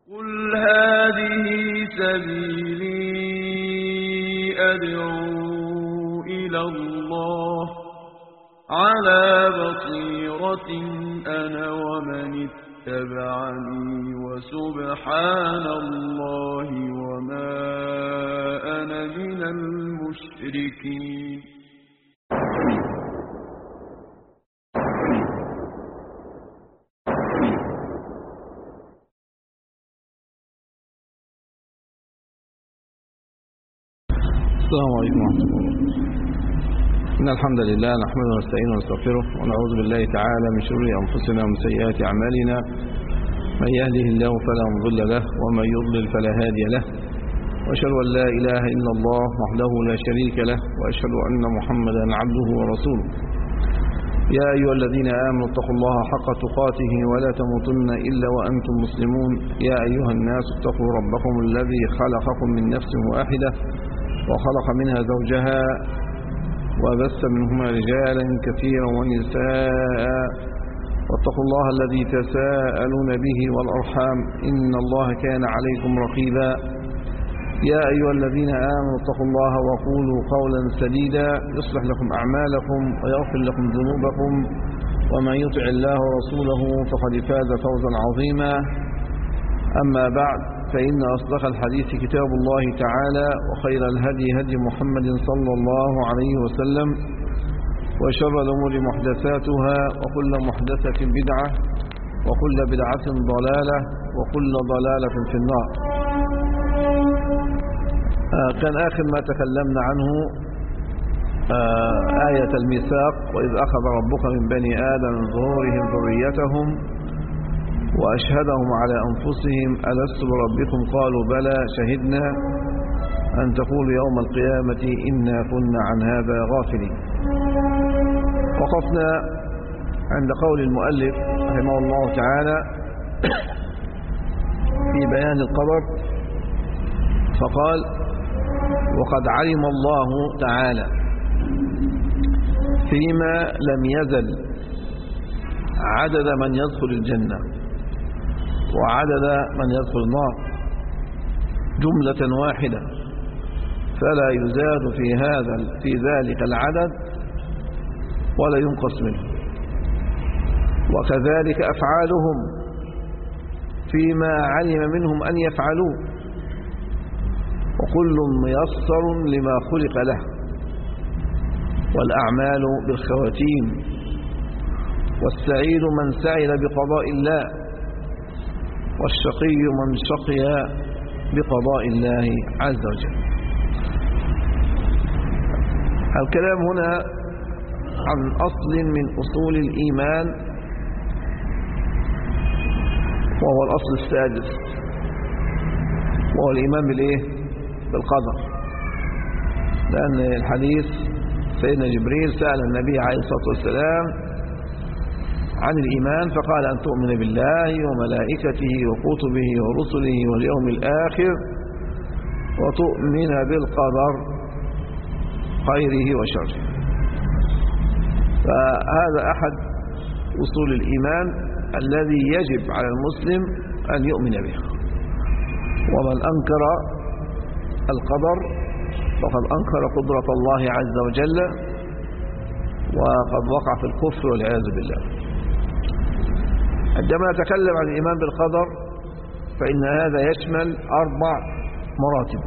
قل هذه سبيلي أدعو إلى الله على بصيرة أنا ومن اتبعني وسبحان الله وما أنا من المشركين. السلام عليكم ورحمة الله. إن الحمد لله نحمده ونستعينه ونستغفره ونعوذ بالله تعالى من شرور أنفسنا ومن سيئات أعمالنا. من يهده الله فلا مضل له ومن يضلل فلا هادي له، وأشهد أن لا إله إلا الله وحده لا شريك له، وأشهد أن محمدا عبده ورسوله. يا أيها الذين آمنوا اتقوا الله حق تقاته ولا تموتن إلا وأنتم مسلمون. يا أيها الناس اتقوا ربكم الذي خلقكم من نفس واحدة وخلق منها زوجها وبث منهما رجالا كثيرا ونساء، واتقوا الله الذي تساءلون به والأرحام إن الله كان عليكم رقيبا. يا أيها الذين آمنوا اتقوا الله وقولوا قولا سديدا يصلح لكم أعمالكم ويغفر لكم ذنوبكم، ومن يطع الله ورسوله فقد فاز فوزا عظيما. أما بعد، فإن أصدق الحديث كتاب الله تعالى، وخير الهدي هدي محمد صلى الله عليه وسلم، وشر الأمور محدثاتها، وكل محدثة بدعة، وكل بدعة ضلالة، وكل ضلالة في النار. كان آخر ما تكلمنا عنه آية الميثاق، وإذ أخذ ربك من بني آدم من ظهورهم ذريتهم وأشهدهم على أنفسهم ألست بربكم قالوا بلى شهدنا أن تقولوا يوم القيامة إنا كنا عن هذا غافلين. وقفنا عند قول المؤلف رحمه الله تعالى في بيان القدر، فقال: وقد علم الله تعالى فيما لم يزل عدد من يدخل الجنة وعدد من يدخل النار جملة واحدة، فلا يزاد في ذلك العدد ولا ينقص منه. وكذلك أفعالهم فيما علم منهم أن يفعلوه، وكل ميسر لما خلق له، والأعمال بالخواتيم، والسعيد من سعد بقضاء الله، والشقي من شقي بقضاء الله عز وجل. الكلام هنا عن أصل من أصول الإيمان، وهو الأصل السادس، وهو الإيمان بالقدر. لأن الحديث سيدنا جبريل سأل النبي عليه الصلاة والسلام عن الإيمان، فقال: أن تؤمن بالله وملائكته وكتبه ورسله واليوم الآخر، وتؤمن بالقدر خيره وشره. فهذا أحد أصول الإيمان الذي يجب على المسلم أن يؤمن به. ومن أنكر القدر فقد أنكر قدرة الله عز وجل، وقد وقع في الكفر والعياذ بالله. عندما نتكلم عن الإيمان بالقدر فإن هذا يشمل 4 مراتب.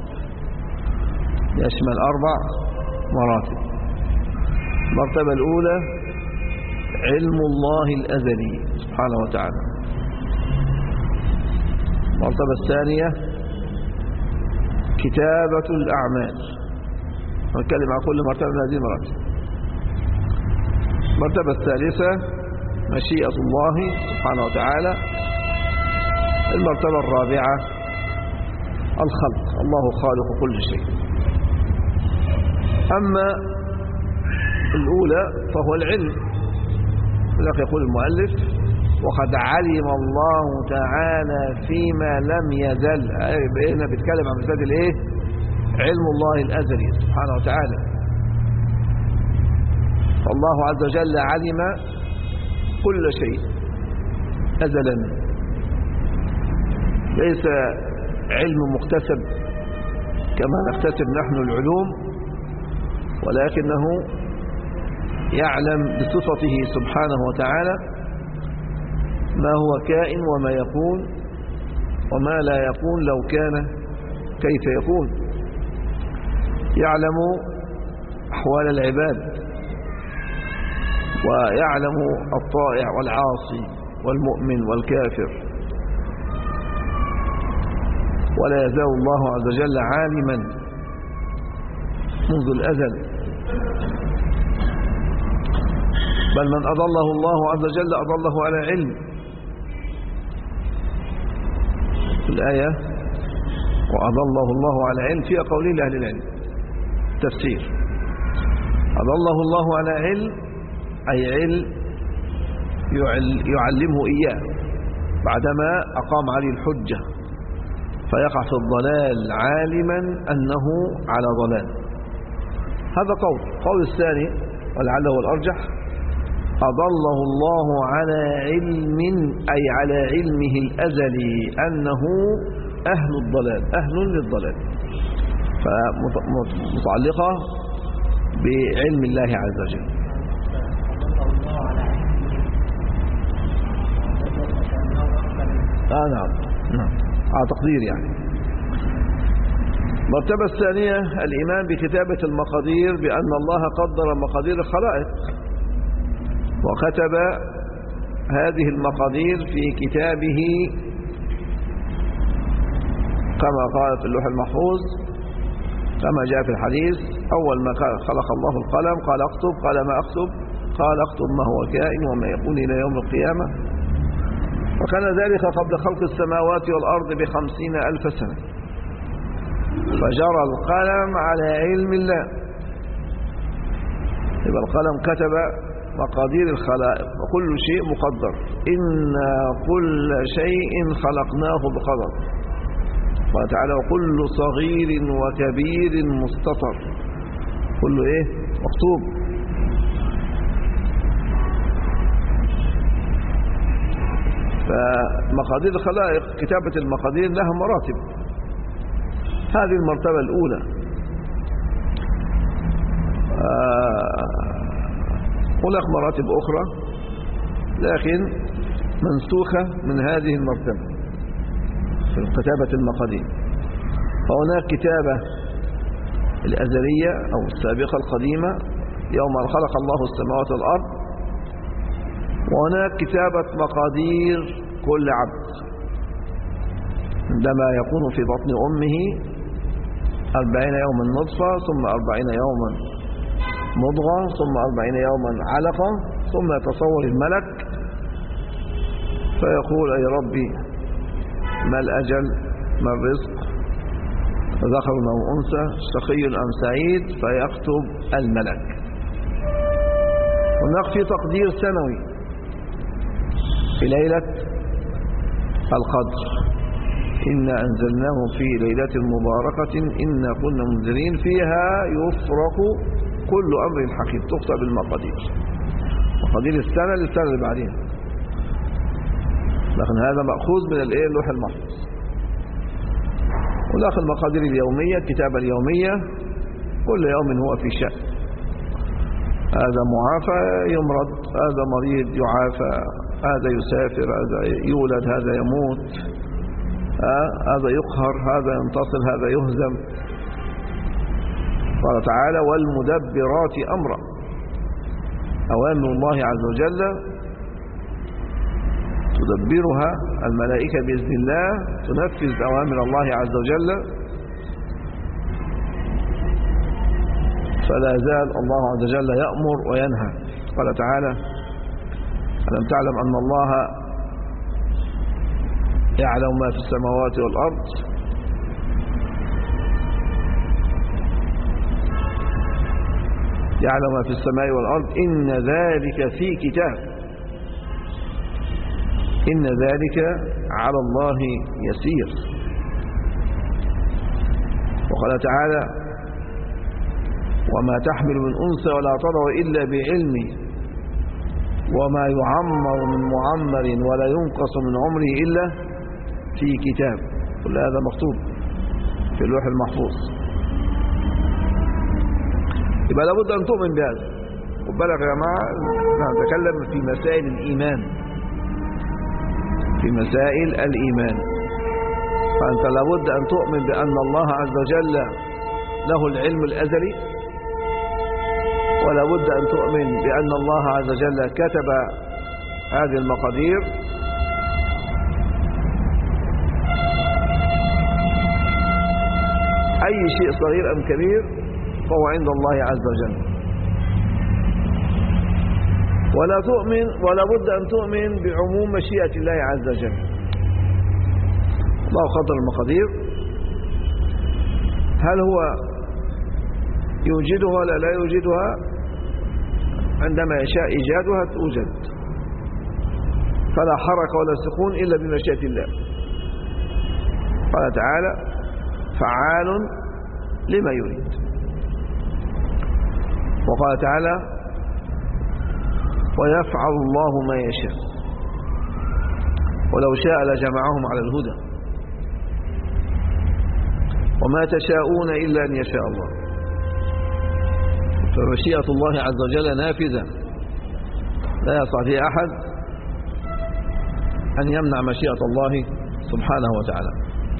المرتبة الأولى علم الله الأزلي سبحانه وتعالى. المرتبة الثانية كتابة الأعمال، ونتكلم عن كل مرتبة من هذه المراتب. المرتبة الثالثة مشيئة الله سبحانه وتعالى. المرتبة الرابعة الخلق، الله خالق كل شيء. أما الأولى فهو العلم، لذلك يقول المؤلف: وقد علم الله تعالى فيما لم يزل. بقينا بيتكلم عن مسألة علم الله الأزلي سبحانه وتعالى. فالله عز وجل علم كل شيء أزلا، ليس علم مكتسب كما نكتسب نحن العلوم، ولكنه يعلم بصفته سبحانه وتعالى ما هو كائن وما يكون وما لا يكون لو كان كيف يكون. يعلم أحوال العباد، ويعلم الطائع والعاصي والمؤمن والكافر، ولا يزال الله عز وجل عالما منذ الأزل، بل من أضله الله عز وجل أضله على علم. الآية وأضله الله على علم فيها قولين لأهل العلم تفسير. أضله الله على علم أي علم يعلمه إياه بعدما أقام عليه الحجة، فيقع في الضلال عالما أنه على ضلال. هذا قول الثاني ولعله الأرجح، أضله الله على علم أي على علمه الأزلي أنه أهل الضلال، أهل للضلال، فمتعلقة بعلم الله عز وجل. نعم على تقدير يعني. المرتبة الثانية الإيمان بكتابة المقادير، بأن الله قدر مقادير الخلائق وكتب هذه المقادير في كتابه كما قال في اللوح المحفوظ، كما جاء في الحديث: أول ما خلق الله القلم قال اكتب، قال ما اكتب؟ قال اكتب ما هو كائن وما يكون إلى يوم القيامة. وكان ذلك قبل خلق السماوات والأرض ب50,000 سنة، فجرى القلم على علم الله. يبقى القلم كتب مقادير الخلائق، وكل شيء مقدر. إنا كل شيء خلقناه بقدر. قال تعالى: وكل صغير وكبير مستطر، كله ايه؟ مكتوب. فمقادير الخلائق، كتابة المقادير لها مراتب. هذه المرتبة الأولى. هناك مراتب أخرى لكن منسوخة من هذه المرتبة في كتابة المقادير. فهناك كتابة الأزلية أو السابقة القديمة يوم خلق الله السماوات والأرض، وهناك كتابة مقادير كل عبد عندما يكون في بطن أمه 40 يوما نطفة، ثم 40 يوما مضغة، ثم 40 يوما علقة، ثم يتصور الملك فيقول: أي ربي ما الأجل، ما الرزق، ذكر أو أنثى، شقي أم سعيد، فيكتب الملك. هناك في تقدير سنوي في ليلة القدر: إنا أنزلناه في ليلة مباركة إنا كنا منذرين فيها يفرق كل أمر حكيم. تكتب المقادير، مقادير السنة للسنة اللي بعدين، لكن هذا مأخوذ من اللوح المحفوظ. ولكن المقادير اليومية، الكتابة اليومية، كل يوم هو في شأن. هذا معافى يمرض، هذا مريض يعافى، هذا يسافر، هذا يولد، هذا يموت، هذا يقهر، هذا ينتصر، هذا يهزم. قال تعالى: والمدبرات أمرا. أوامر الله عز وجل تدبرها الملائكة بإذن الله، تنفذ أوامر الله عز وجل. فلا زال الله عز وجل يأمر وينهى. قال تعالى: ألم تعلم أن الله يعلم ما في السماوات والأرض؟ يعلم ما في السماء والأرض، إن ذلك في كتاب، إن ذلك على الله يسير. وقال تعالى: وما تحمل من أنثى ولا تضع إلا بعلمه وما يعمر من معمر ولا ينقص من عمره إلا في كتاب، كل هذا مكتوب في اللوح المحفوظ. يبقى لابد أن تؤمن بهذا. وبالغ يا جماعة نتكلم في مسائل الإيمان، في مسائل الإيمان. فأنت لابد أن تؤمن بأن الله عز وجل له العلم الأزلي، ولا بد أن تؤمن بأن الله عز وجل كتب هذه المقادير، أي شيء صغير أم كبير فهو عند الله عز وجل. ولا بد أن تؤمن بعموم مشيئة الله عز وجل. الله قدر المقادير، هل هو يوجدها ولا لا يوجدها؟ عندما يشاء إيجادها توجد، فلا حركة ولا سكون إلا بمشيئة الله. قال تعالى: فعال لما يريد. وقال تعالى: ويفعل الله ما يشاء ولو شاء لجمعهم على الهدى وما تشاءون إلا أن يشاء الله. فمشيئة الله عز وجل نافذة، لا يستطيع أحد أن يمنع مشيئة الله سبحانه وتعالى.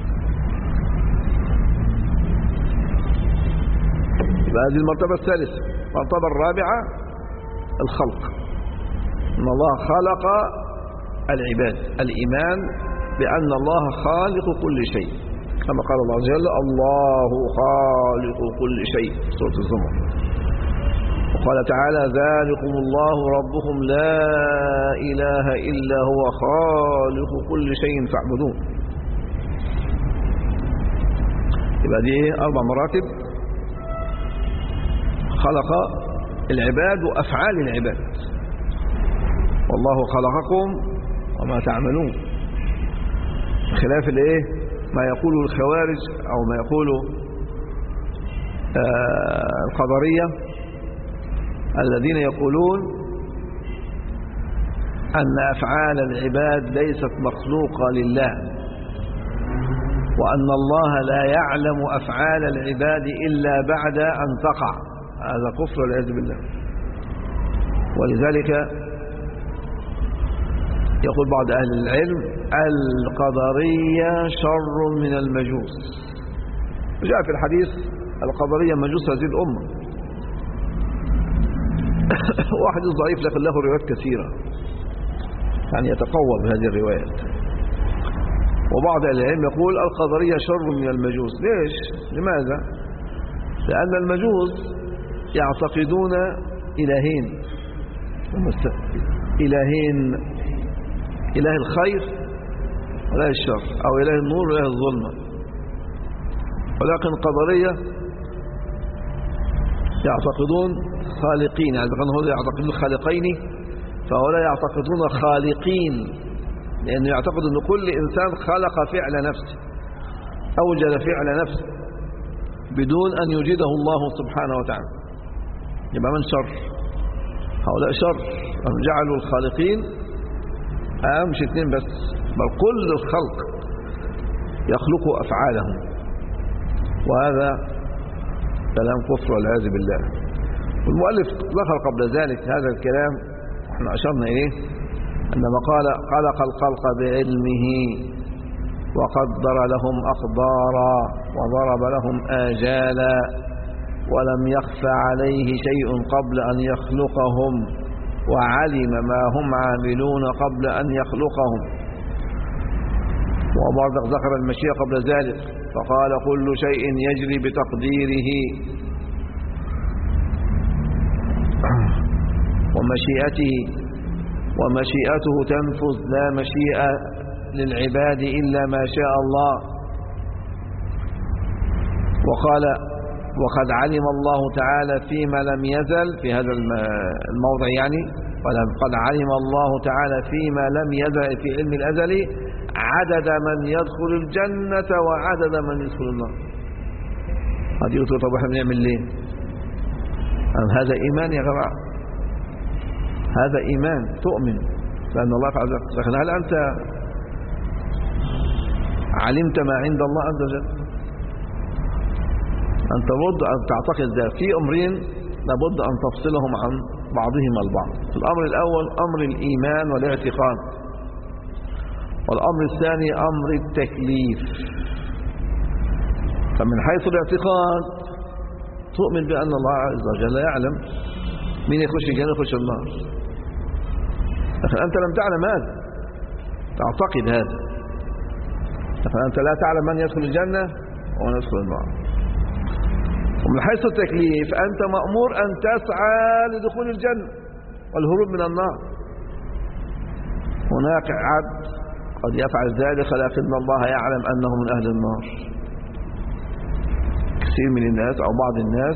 هذه المرتبة الثالثة. المرتبة الرابعة الخلق، أن الله خلق العباد، الإيمان بأن الله خالق كل شيء، كما قال الله عز وجل: الله خالق كل شيء، سورة الزمر. وقال تعالى: ذلكم الله ربكم لا إله إلا هو خالق كل شيء فاعبدون. يبقى دي 4 مراتب: خلق العباد وأفعال العباد، والله خلقكم وما تعملون، خلاف ما يقوله الخوارج أو ما يقوله القدرية الذين يقولون أن أفعال العباد ليست مخلوقة لله، وأن الله لا يعلم أفعال العباد إلا بعد أن تقع. هذا كفر والعياذ بالله. ولذلك يقول بعض أهل العلم: القدرية شر من المجوس. جاء في الحديث: القدرية مجوس هذه الأمة. واحد ضعيف لكن له روايات كثيرة، يعني يتقوى بهذه الروايات. وبعض أهل العلم يقول: القدرية شر من المجوس. ليش؟ لماذا؟ لأن المجوس يعتقدون إلهين، إله الخير وإله الشر، أو إله النور وإله الظلمة. ولكن القدرية يعتقدون خالقين، يعني هؤلاء يعتقدون خالقين، فهؤلاء يعتقدون خالقين، لأنه يعتقد أن كل إنسان خلق فعل نفسه، أوجد فعل نفسه بدون أن يوجده الله سبحانه وتعالى. يبقى من شر؟ هؤلاء شر، هم جعلوا الخالقين مش 2 بس، بل كل الخلق يخلقوا أفعالهم، وهذا كلام كفر والعياذ بالله. والمؤلف ذكر قبل ذلك هذا الكلام، احنا أشرنا إليه، عندما قال: خلق الخلق بعلمه وقدر لهم أقدارا وضرب لهم آجالا ولم يخف عليه شيء قبل أن يخلقهم وعلم ما هم عاملون قبل أن يخلقهم. وبعض ذكر المشيئة قبل ذلك فقال: كل شيء يجري بتقديره ومشيئته تنفذ، لا مشيئة للعباد إلا ما شاء الله. وقال: وقد علم الله تعالى فيما لم يزل، في هذا الموضع يعني، قد علم الله تعالى فيما لم يزل في علم الأزل عدد من يدخل الجنة وعدد من يدخل النار. هذه يقول: طب احنا بنعمل ليه؟ هذا إيمان يا جماعة، هذا إيمان، تؤمن بأن الله عز وجل. لكن هل أنت علمت ما عند الله عز وجل. أنت لابد أن تعتقد ذلك. في أمرين لابد أن تفصلهم عن بعضهما البعض. الأمر الأول أمر الإيمان والاعتقاد، والأمر الثاني أمر التكليف. فمن حيث الاعتقاد تؤمن بأن الله عز وجل يعلم مين يخش الجنة يخش النار، لكن أنت لم تعلم هذا، تعتقد هذا. فأنت لا تعلم من يدخل الجنة ومن يدخل النار. ومن حيث التكليف أنت مأمور أن تسعى لدخول الجنة والهروب من النار. هناك عبد قد يفعل ذلك لكن الله يعلم أنه من أهل النار. كثير من الناس أو بعض الناس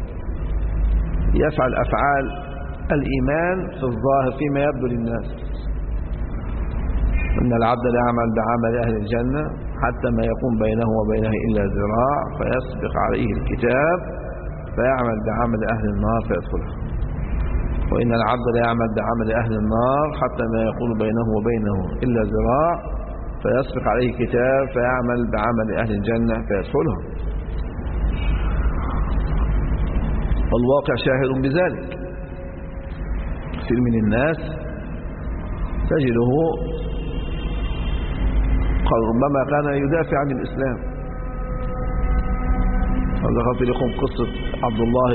يفعل أفعال الإيمان في الظاهر فيما يبدو للناس، إن العبد لا يعمل بعمل أهل الجنة حتى ما يكون بينه وبينه إلا ذراع فيسبق عليه الكتاب فيعمل بعمل أهل النار فيدخلها، وإن العبد لا يعمل بعمل أهل النار حتى ما يكون بينه وبينه إلا ذراع فيسبق عليه الكتاب فيعمل بعمل أهل الجنة فيدخلها. والواقع شاهد بذلك. كثير من الناس تجده ربما كان يدافع عن الإسلام. ذكرت لكم قصة عبد الله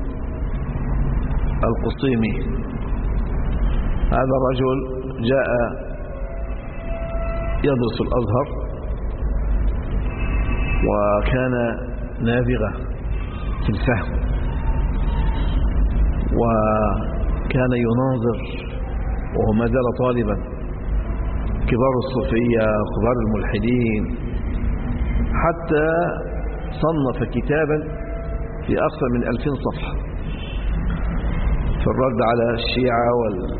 القصيمي. هذا الرجل جاء يدرس الأزهر وكان نابغة في الفهم، وكان يناظر وهو ما زال طالبا كبار الصوفية وكبار الملحدين، حتى صنف كتابا في أكثر من 2000 صفحة في الرد على الشيعة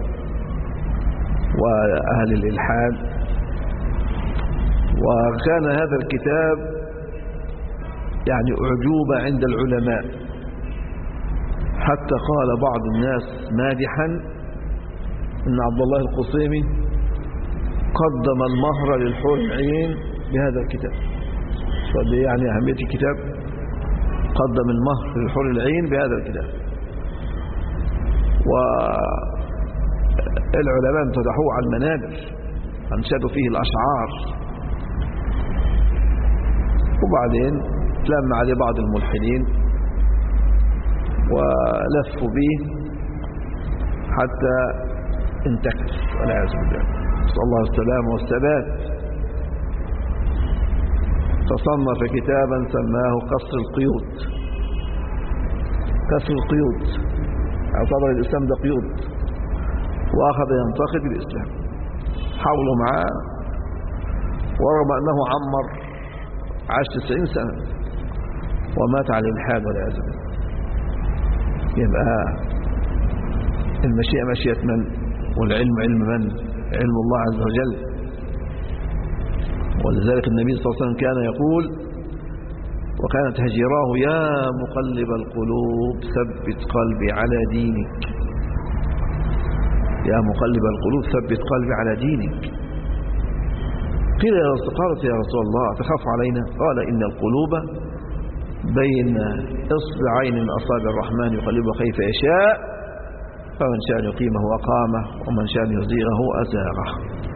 وأهل الإلحاد. وكان هذا الكتاب يعني أعجوبة عند العلماء، حتى قال بعض الناس مادحا إن عبد الله القصيمي قدم المهر للحور العين بهذا الكتاب. فدي يعني أهمية الكتاب، قدم المهر للحور العين بهذا الكتاب. والعلماء امتدحوه على المنابر، أنشدوا فيه الأشعار. وبعدين تلم عليه بعض الملحدين ولفوا به حتى انتكس والعياذ بالله، نسأل الله السلامة والثبات. فصنف كتابا سماه قصر القيود. قصر القيود، اعتبر الإسلام ده قيود، وأخذ ينتقد الإسلام. حاولوا معاه، ورغم أنه عمر عاش 90 سنة ومات على الإلحاد والعياذ بالله. يبقى المشيئة مشيئة من؟ والعلم علم من؟ علم الله عز وجل. ولذلك النبي صلى الله عليه وسلم كان يقول وكانت هجراه: يا مقلب القلوب ثبت قلبي على دينك. يا مقلب القلوب ثبت قلبي على دينك. قيل قالت يا رسول الله تخاف علينا؟ قال: إن القلوب بين إصبعين من أصابع الرحمن يقلبه كيف يشاء، فمن شاء يقيمه أقامه ومن شاء يزيغه أزاغه.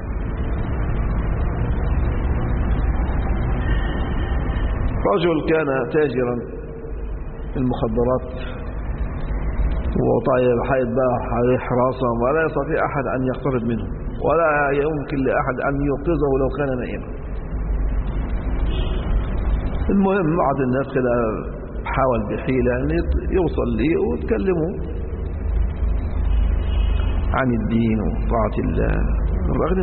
رجل كان تاجرا في المخدرات وطاير حائط بقى عليه حراسة ولا يستطيع أحد أن يقترب منه ولا يمكن لأحد أن يوقظه لو كان نائما. المهم بعض الناس كده حاول بحيلة أن يوصل لي وتكلمه عن الدين وطاعة الله. الرجل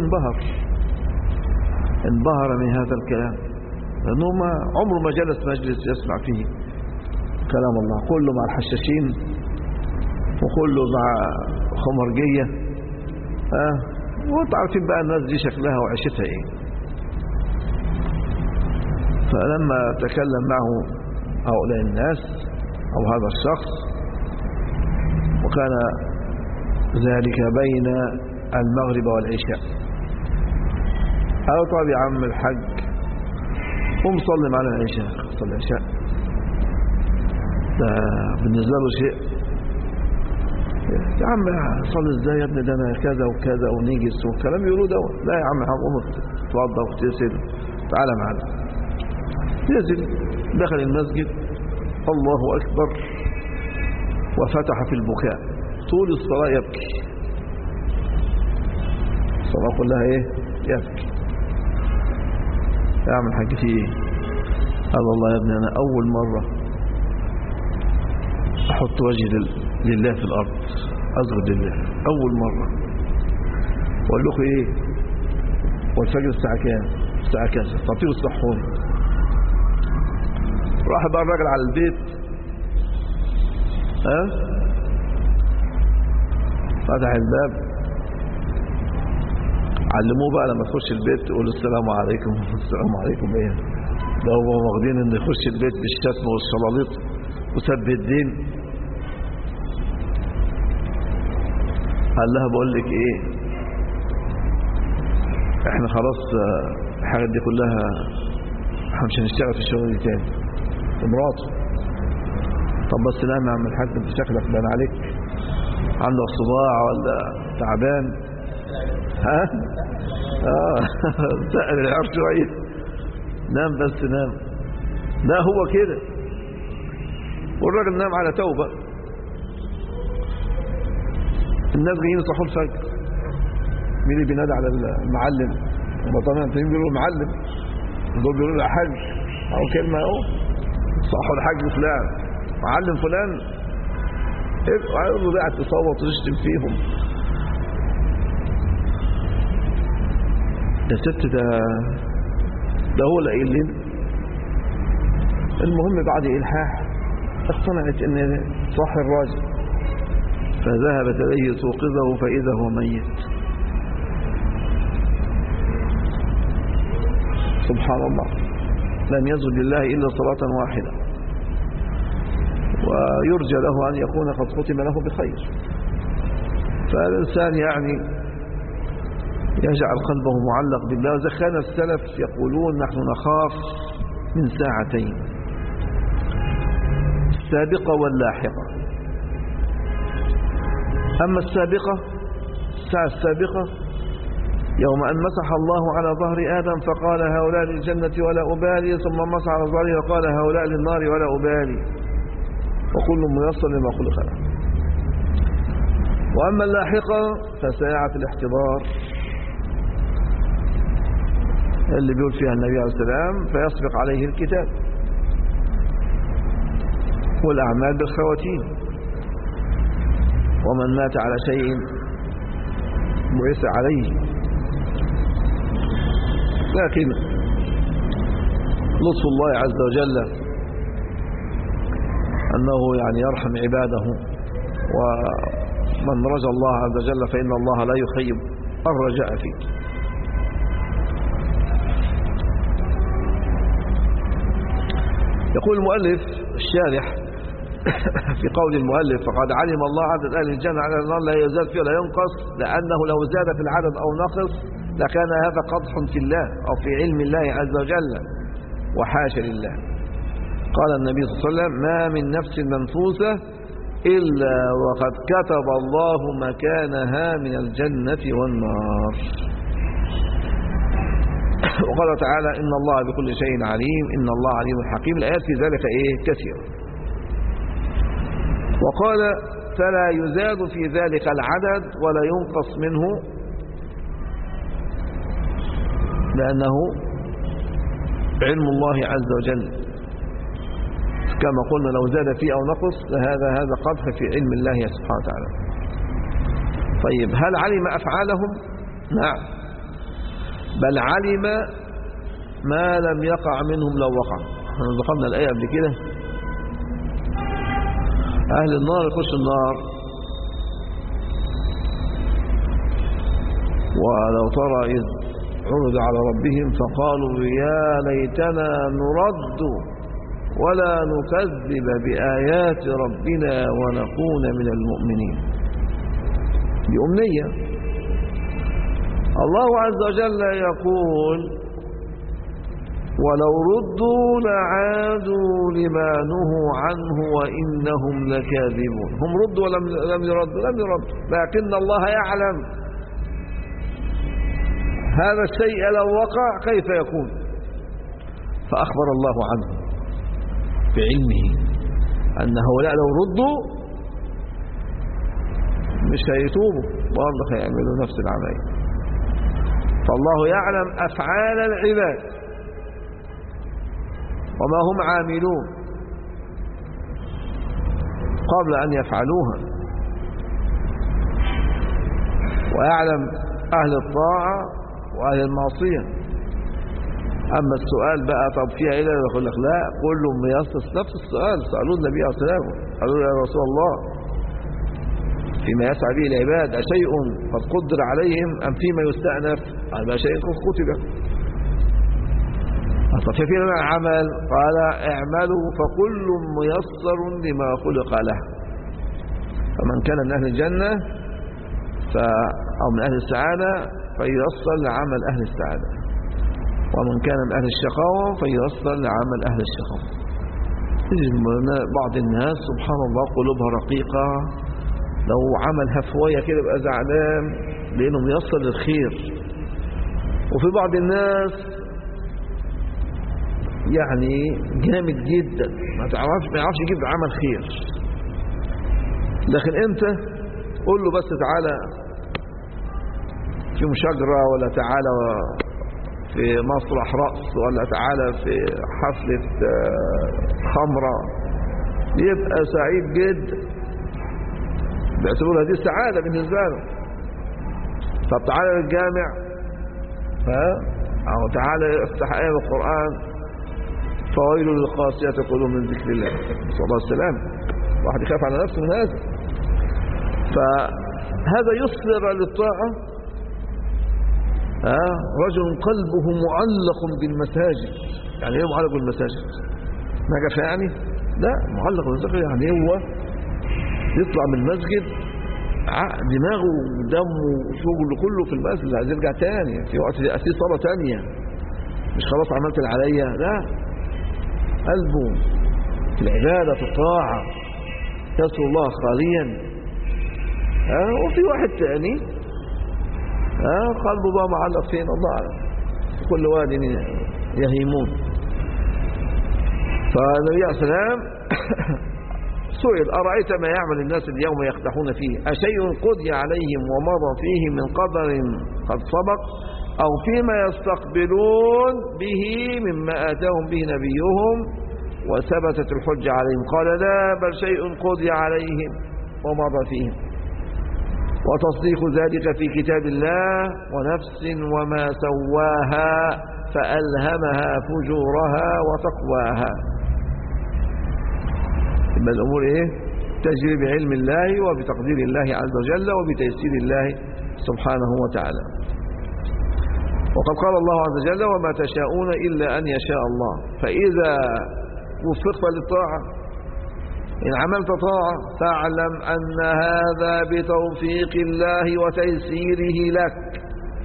انبهر من هذا الكلام، لأنه عمره ما جلس مجلس يسمع فيه كلام الله، كله مع الحشاشين وكله مع خمرجية. وتعرفين بقى الناس دي شكلها وعيشتها ايه. فلما تكلم معه هؤلاء الناس أو هذا الشخص، وكان ذلك بين المغرب والعشاء، قالوا: طب يا عم الحج قم صلي معنا العشاء. صلي العشاء ده بالنسبة له شيء، يا عم صلي ازاي يا ابني، ده انا كذا وكذا ونجس والكلام يقولوا ده. لا يا عم قوم اتوضى واغتسل تعالى معنا. نزل دخل المسجد الله اكبر وفتح في البكاء طول الصلاة يبكي، الصلاة كلها ايه يبكي. يا عم الحاج في ايه؟ قال والله يا ابني انا اول مرة احط وجهي لله في الارض، اسجد لله اول مرة. واقول لكم ايه، والفجر الساعة كام؟ الساعة كذا، تطيروا الصحوني. راح بقى الراجل على البيت، فتح الباب، علموه بقى لما تخش البيت تقول السلام عليكم. السلام عليكم ايه ده؟ هو واخدين ان يخش البيت بالشتم والشلاليط وسب الدين. قال لها بقول لك ايه، احنا خلاص الحاجات دي كلها احنا مش هنشتغل في الشغل دي تاني. ومراته طب بس لا يا عم الحاج انت شكلك بان عليك عندك صداع ولا تعبان، سأل العيار شوية، نام بس نام. لا هو كده. والراجل نام على توبة. الناس جايين يصحوا الفجر، مين اللي بينادي على المعلم؟ طبعا انتين بيقولوا المعلم، دول بيقولوا له حاج او كلمة اهو، صحوا الحاج فلان معلم فلان، يقولوا قاعد تصوت وتشتم فيهم. يا ست ده هو اللي قايل لنا. المهم بعد إلحاح اقتنعت ان صح الراجل، فذهبت اليه توقظه فاذا هو ميت. سبحان الله، لم يسجد لله الا صلاة واحدة، ويرجى له ان يكون قد ختم له بخير. فالانسان يعني يجعل قلبه معلق بالله. وإذا كان السلف يقولون نحن نخاف من ساعتين، السابقة واللاحقة. أما السابقة، الساعة السابقة يوم أن مسح الله على ظهر آدم فقال هؤلاء للجنة ولا أبالي، ثم مسح على ظهره وقال هؤلاء للنار ولا أبالي، وكل ميسر لما خلق له. وأما اللاحقة فساعة الاحتضار اللي بيقول فيها النبي عليه السلام فيسبق عليه الكتاب والأعمال بالخواتيم، ومن مات على شيء بعث عليه. لكن لطف الله عز وجل أنه يعني يرحم عباده، ومن رجى الله عز وجل فإن الله لا يخيب الرجاء فيه. يقول المؤلف الشارح في قول المؤلف فقد علم الله عدد أهل الجنة على النار لا يزاد فيه ولا ينقص، لأنه لو زاد في العدد أو نقص لكان هذا قدح في الله أو في علم الله عز وجل، وحاشا لله. قال النبي صلى الله عليه وسلم ما من نفس منفوسة إلا وقد كتب الله مكانها من الجنة والنار. وقال تعالى إن الله بكل شيء عليم، إن الله عليم حكيم. الآيات في ذلك كثيرة. وقال فلا يزاد في ذلك العدد ولا ينقص منه، لأنه علم الله عز وجل، كما قلنا لو زاد فيه أو نقص هذا قدح في علم الله سبحانه وتعالى. طيب هل علم أفعالهم؟ نعم، بل علم ما لم يقع منهم لو وقع. احنا ذكرنا الآية قبل كده، أهل النار يخشوا النار ولو ترى إذ عرض على ربهم فقالوا يا ليتنا نرد ولا نكذب بآيات ربنا ونكون من المؤمنين. دي أمنية. الله عز وجل يقول ولو ردوا لعادوا لما نهوا عنه وإنهم لكاذبون. هم ردوا ولم يردوا، لكن الله يعلم هذا الشيء لو وقع كيف يكون، فأخبر الله عنه بعلمه أن هؤلاء لو ردوا مش هيتوبوا والله هيعملوا نفس العمل. فالله يعلم أفعال العباد وما هم عاملون قبل أن يفعلوها، ويعلم أهل الطاعة وأهل المعصية. أما السؤال بقى طب فيها إيه؟ يقول لك لا، كل ميسر. نفس السؤال سألوا النبي عليه الصلاة والسلام، قالوا يا رسول الله فيما يسعى به العباد أشيء قد قدر عليهم أم فيما يستأنف؟ قال ما شيء قد كتب. ففي لنا العمل قال اعملوا فكل ميسر لما خلق له. فمن كان من أهل الجنة أو من أهل السعادة فييسر لعمل أهل السعادة، ومن كان من أهل الشقاوة فييسر لعمل أهل الشقاوة. بعض الناس سبحان الله قلوبها رقيقة، لو عمل هفوية كده يبقى زعلان لأنه ميسر للخير. وفي بعض الناس يعني جامد جدا ما يعرفش يجيب عمل خير، لكن انت قول له بس تعالى في مشاجرة، ولا تعالى في مسرح رقص، ولا تعالى في حفلة خمرة، يبقى سعيد جدا، بيعتبرها دي السعادة بالنسبة له. طب تعالى للجامع أو تعالى افتح آية القرآن فويل للقاسية قلوبهم من ذكر الله، صلى الله عليه وسلم. واحد يخاف على نفسه من هذا. فهذا يصدر للطاعة. رجل قلبه معلق بالمساجد. يعني ايه معلق بالمساجد؟ نجف يعني؟ لا، معلق بالمساجد يعني هو يطلع من المسجد دماغه ودمه وشغله كله في المسجد، عايز يرجع تاني في وقت في صلاة تانية، مش خلاص عملت اللي عليا، لا، قلبه في العبادة في الطاعة يسر الله خاليا. وفي واحد تاني قلبه بقى معلق فين الله أعلم، في كل واد يهيمون. فالنبي عليه السلام سئل أرأيت ما يعمل الناس اليوم يقدحون فيه أشيء قضي عليهم ومضى فيه من قدر قد سبق أو فيما يستقبلون به مما آتاهم به نبيهم وثبتت الحجة عليهم؟ قال لا، بل شيء قضي عليهم ومضى فيهم، وتصديق ذلك في كتاب الله ونفس وما سواها فألهمها فجورها وتقواها. يبقى الأمور إيه؟ تجري بعلم الله وبتقدير الله عز وجل وبتيسير الله سبحانه وتعالى. وقد قال الله عز وجل وما تشاءون إلا أن يشاء الله. فإذا وفقت للطاعة إن عملت طاعة فاعلم أن هذا بتوفيق الله وتيسيره لك.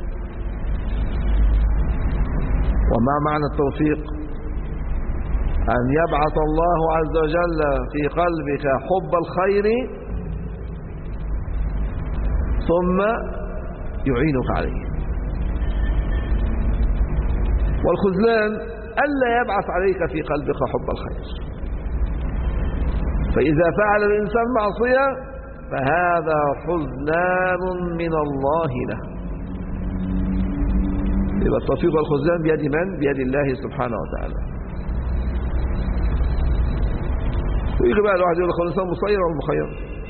وما معنى التوفيق؟ أن يبعث الله عز وجل في قلبك حب الخير ثم يعينك عليه. والخذلان ألا يبعث عليك في قلبك حب الخير. فإذا فعل الإنسان معصية فهذا خذلان من الله له. يبقى التوفيق والخذلان بيد من؟ بيد الله سبحانه وتعالى. ويجي بقى الواحد يقول لك الإنسان مسير ولا مخير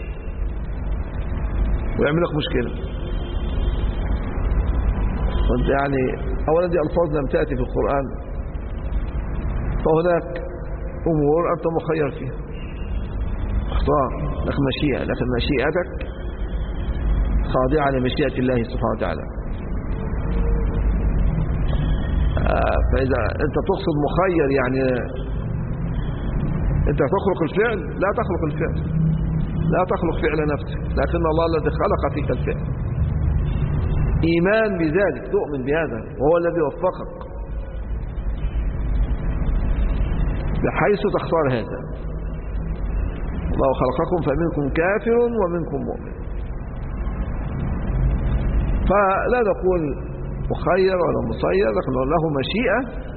ويعمل لك مشكلة. وانت يعني أولا دي ألفاظ لم تأتي في القرآن، فهناك أمور أنت مخير فيها اختار لك مشيئة، لكن مشيئتك خاضعة لمشيئة الله سبحانه وتعالى. فإذا أنت تقصد مخير يعني أنت تخلق الفعل، لا تخلق الفعل، لا تخلق فعل نفسك، لكن الله الذي خلق فيك الفعل. إيمان بذلك، تؤمن بهذا، وهو الذي وفقك. بحيث تختار هذا. الله خلقكم فمنكم كافر ومنكم مؤمن. فلا نقول مخير ولا مسير، لكن له مشيئة،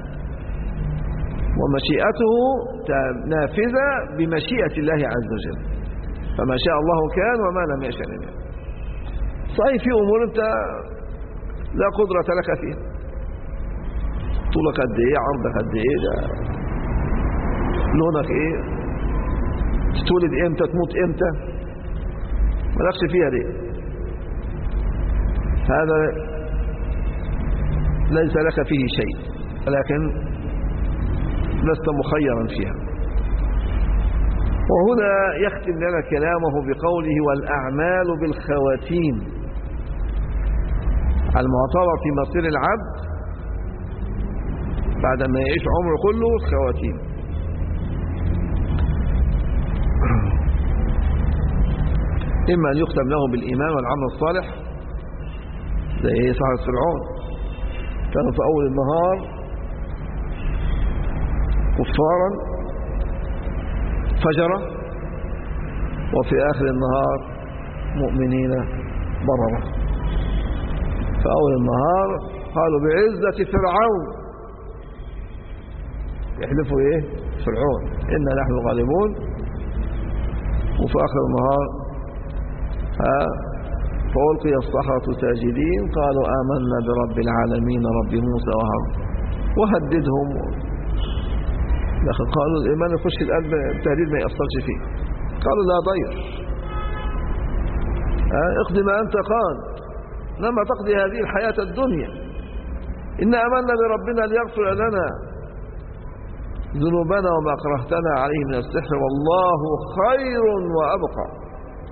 ومشيئته نافذة بمشيئة الله عز وجل. فما شاء الله كان وما لم يشأ لم يكن. صحيح في أمور أنت لا قدرة لك فيها، طولك قد إيه، عرضك قد إيه، لونك إيه، تتولد إمتى، تموت إمتى، مالكش فيها دي. هذا ليس لك فيه شيء، ولكن لست مخيرا فيها. وهنا يختم لنا كلامه بقوله والأعمال بالخواتيم. المعتبر في مصير العبد بعد ما يعيش عمره كله الخواتيم. إما أن يختم له بالإيمان والعمل الصالح زي صاحب فرعون، كانوا في أول النهار كفارا فجرا، وفي آخر النهار مؤمنين بررا. في أول النهار قالوا بعزة فرعون، يحلفوا إيه؟ فرعون إنا نحن الغالبون. وفي آخر النهار فألقي الصخرة ساجدين قالوا آمنا برب العالمين رب موسى وهارون. وهددهم، لكن قالوا الإيمان يخش القلب، التهديد ما يأثرش فيه. قالوا لا ضير، اقضي ما أنت قاد، لما تقضي هذه الحياة الدنيا، إن آمنا بربنا ليغفر لنا ذنوبنا وما أكرهتنا عليه من السحر والله خير وأبقى.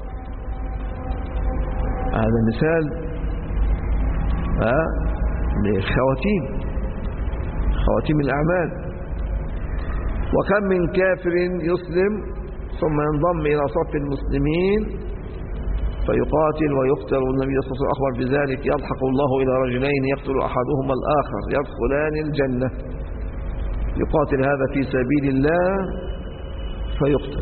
هذا مثال للخواتيم، خواتيم الأعمال. وكم من كافر يسلم ثم ينضم إلى صف المسلمين فيقاتل ويقتل، والنبي صلى الله عليه وسلم أخبر بذلك. يضحك الله إلى رجلين يقتل أحدهما الآخر يدخلان الجنة. يقاتل هذا في سبيل الله فيقتل.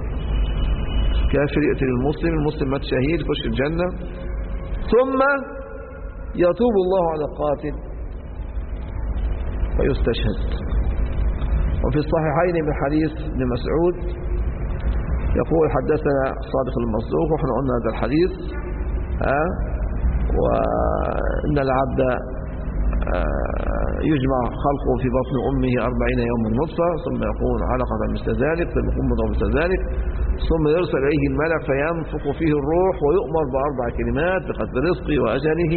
كافر يقتل المسلم، المسلم مات شهيد يخش الجنة. ثم يتوب الله على القاتل فيستشهد. وفي الصحيحين من حديث ابن مسعود يقول حدثنا صادق المصدوق، وحنا قلنا هذا الحديث، وإن العبد يجمع خلقه في بطن أمه 40 يوما نطفة، ثم يكون علقة مثل ذلك، ثم يكون مضغة مثل ذلك، ثم يرسل إليه الملك فينفخ فيه الروح ويؤمر ب4 كلمات بقدر رزقه وأجله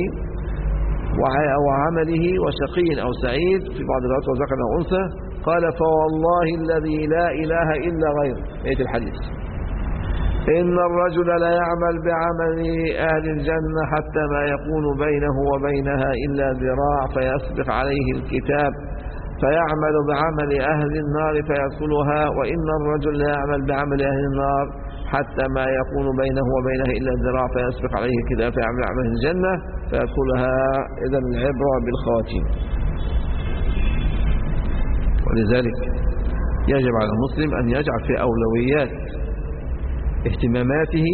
وعمله وشقي أو سعيد، في بعض الروايات وذكر أو أنثى. قال فوالله الذي لا إله إلا غيره، آية الحديث، إن الرجل لا يعمل بعمل أهل الجنة حتى ما يكون بينه وبينها إلا ذراع فيسبق عليه الكتاب فيعمل بعمل أهل النار فيدخلها، وإن الرجل لا يعمل بعمل أهل النار حتى ما يكون بينه وبينها إلا ذراع فيسبق عليه الكتاب فيعمل عمل الجنة فيدخلها. إذا العبرة بالخواتيم. ولذلك يجب على المسلم أن يجعل في أولويات اهتماماته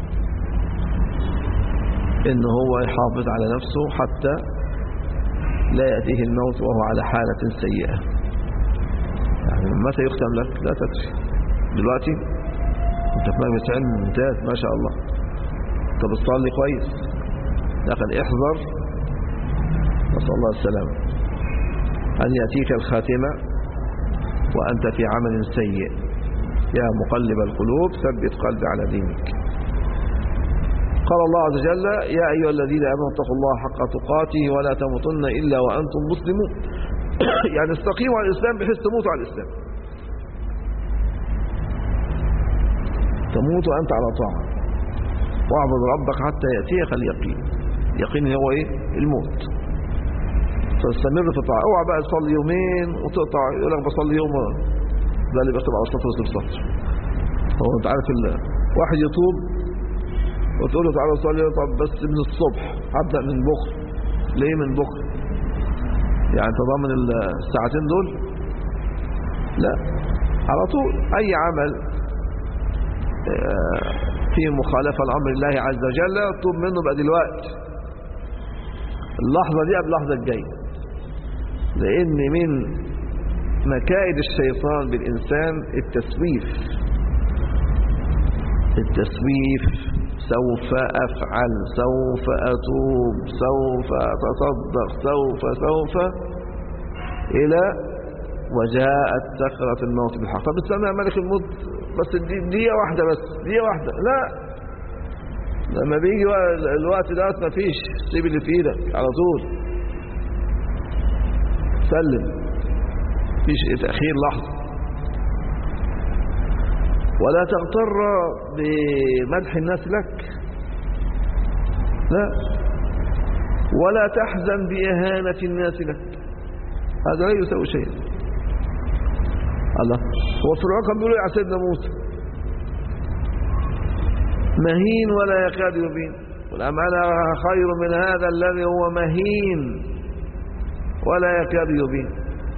إن هو يحافظ على نفسه حتى لا يأتيه الموت وهو على حالة سيئة. يعني متى يختم لك لا تدري. دلوقتي انت في مجلس علم ممتاز ما شاء الله، انت بتصلي كويس، لكن احذر، نسأل الله السلامة، أن يأتيك الخاتمة وأنت في عمل سيء. يا مقلب القلوب ثبت قلبي على دينك. قال الله عز وجل يا أيها الذين آمنوا اتقوا الله حق تقاته ولا تموتن إلا وأنتم مسلمون. يعني استقيموا على الإسلام بحيث تموتوا على الإسلام، تموت وأنت على طاعة. واعبد ربك حتى يأتيك اليقين. اليقين هو إيه؟ الموت. فاستمر في الطاعة. اوعى بقى تصلي يومين وتقطع، يقول لك بصلي يوم، ده اللي بيكتب على السطر وسط السطر. هو انت عارف واحد يطوب وتقول له تعالى صلي، طب بس من الصبح، هبدأ من بكره. ليه من بكره؟ يعني انت ضامن الساعتين دول؟ لا، على طول أي عمل في مخالفة لأمر الله عز وجل طول منه بقى دلوقتي، اللحظة دي قبل اللحظة الجاية، لأن من مكائد الشيطان بالإنسان التسويف، سوف أفعل، سوف أتوب، سوف أتصدق، سوف إلى وجاءت سكرة الموت بالحق. طب استنى يا ملك الموت بس دقيقة واحدة، لا، لما بيجي الوقت ده ما فيش، سيب اللي في ايدك على طول، سلم، فيش تأخير لحظة. ولا تغتر بمدح الناس لك، لا، ولا تحزن بإهانة الناس لك، هذا لا يسوي شيء. الله، هو فرعون كان بيقول يا سيدنا موسى مهين ولا يكاد يبين، قل أم أنا خير من هذا الذي هو مهين ولا يكاد يبين.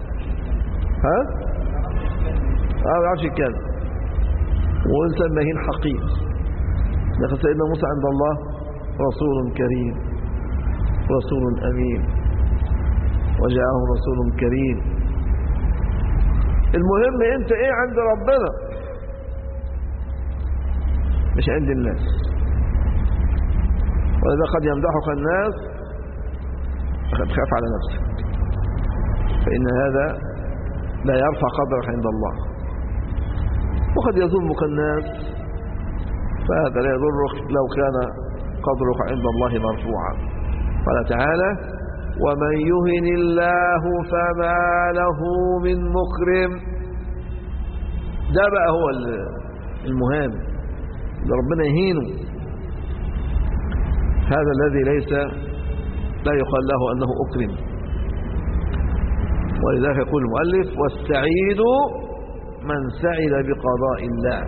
ما يعرفش الكلام، وإنسان مهين حقير. لكن سيدنا موسى عند الله رسول كريم، رسول أمين، وجاءه رسول كريم. المهم انت ايه عند ربنا مش عند الناس. ولذا قد يمدحك الناس فقد خاف على نفسك، فإن هذا لا يرفع قدرك عند الله. وقد يذمك الناس فهذا لا يضرك لو كان قدرك عند الله مرفوعا. قال تعالى ومن يهن الله فما له من مكرم. ده بقى هو المهان اللي ربنا يهينه، هذا الذي ليس لا يقال له أنه أكرم. ولذلك يقول المؤلف والسعيد من سعد بقضاء الله،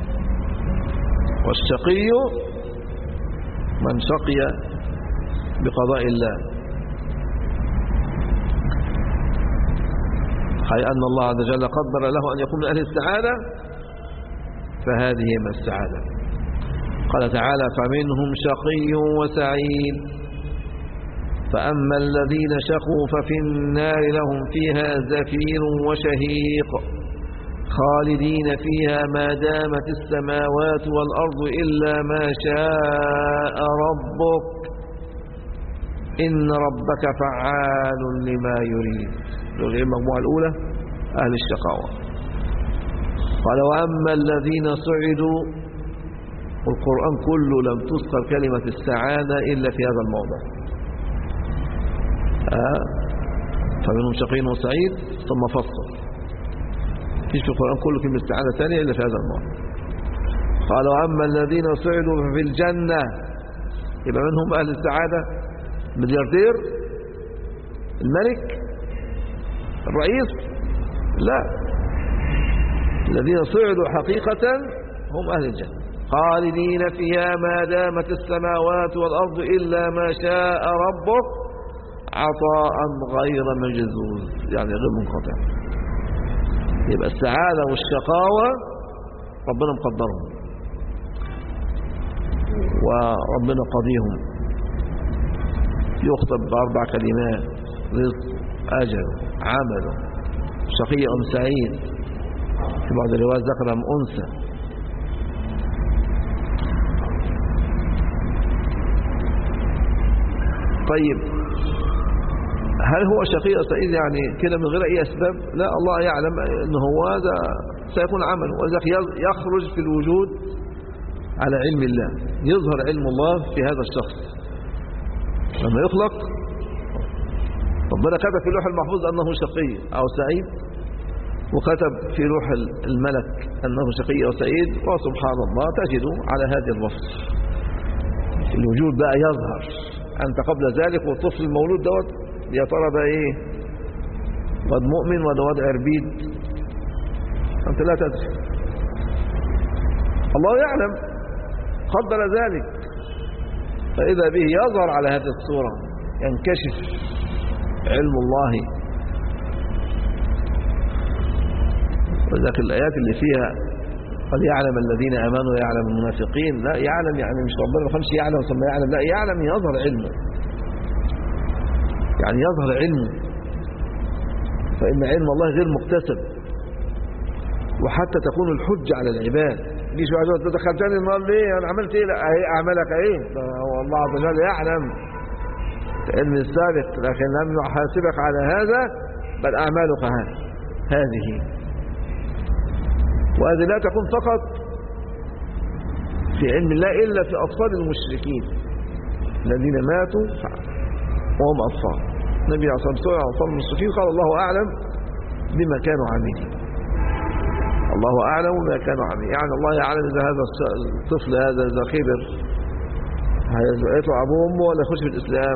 والشقي من شقي بقضاء الله، أي أن الله عز وجل قدر له أن يكون من أهل السعادة، فهذه من السعادة. قال تعالى فمنهم شقي وسعيد، فأما الذين شقوا ففي النار لهم فيها زفير وشهيق خالدين فيها ما دامت السماوات والأرض إلا ما شاء ربك إن ربك فعال لما يريد. المجموعة الأولى أهل الشقاوة. قال وأما الذين سعدوا، القرآن كله لم تذكر كلمة السعادة إلا في هذا الموضع. فمنهم شقي وسعيد ثم فصل، فيش في القرآن كله كلمة السعادة ثانية إلا في هذا الموضع. قال وأما الذين سعدوا ففي الجنة، يبقى منهم أهل السعادة ملياردير، الملك، الرئيس، لا، الذين صعدوا حقيقة هم أهل الجنة خالدين فيها ما دامت السماوات والأرض إلا ما شاء ربك عطاء غير مجزوز، يعني غير منقطع. يبقى السعادة والشقاوة ربنا مقدرهم وربنا قضيهم، يخطب بأربع كلمات: رزق، أجل، عمل، شقي أم سعيد. في بعض الروايات ذكر أم أنثى. طيب هل هو شقي أو سعيد يعني كده من غير أي أسباب؟ لا، الله يعلم أنه هو هذا سيكون عمله، ولذلك يخرج في الوجود على علم الله، يظهر علم الله في هذا الشخص لما يخلق. ربنا كتب في لوح المحفوظ أنه شقي أو سعيد، وكتب في لوح الملك أنه شقي أو سعيد، وسبحان الله تجده على هذه الوصف. الوجود بقى يظهر، أنت قبل ذلك والطفل المولود دوت يا ترى بقى إيه، واد مؤمن ولا واد عربيد، أنت لا تدري، الله يعلم قدر ذلك. فإذا به يظهر على هذه الصورة، ينكشف علم الله ولذلك الآيات اللي فيها قد يعلم الذين آمنوا ويعلم المنافقين، لا يعلم يعني مش ربنا ما كانش يعلم ثم يعلم، لا يعلم يظهر علمه، يعني يظهر علمه، فإن علم الله غير مكتسب، وحتى تكون الحجة على العباد. ليش واحد يقول أنت دخلتني النار ليه؟ أنا عملت إيه؟ لا أعملك إيه؟ هو الله عز وجل يعلم علم السابق، لكن لم يحاسبك على هذا، بل أعمالك هذه. وهذه لا تكون فقط في علم الله إلا في أطفال المشركين الذين ماتوا وهم أطفال. النبي عليه الصلاة والسلام أطفال المشركين قال الله أعلم بما كانوا عاملين، الله أعلم بما كانوا عاملين، يعني الله يعلم إذا هذا الطفل هذا إذا كبر هيطلع أبوه وأمه ولا يخش في الإسلام.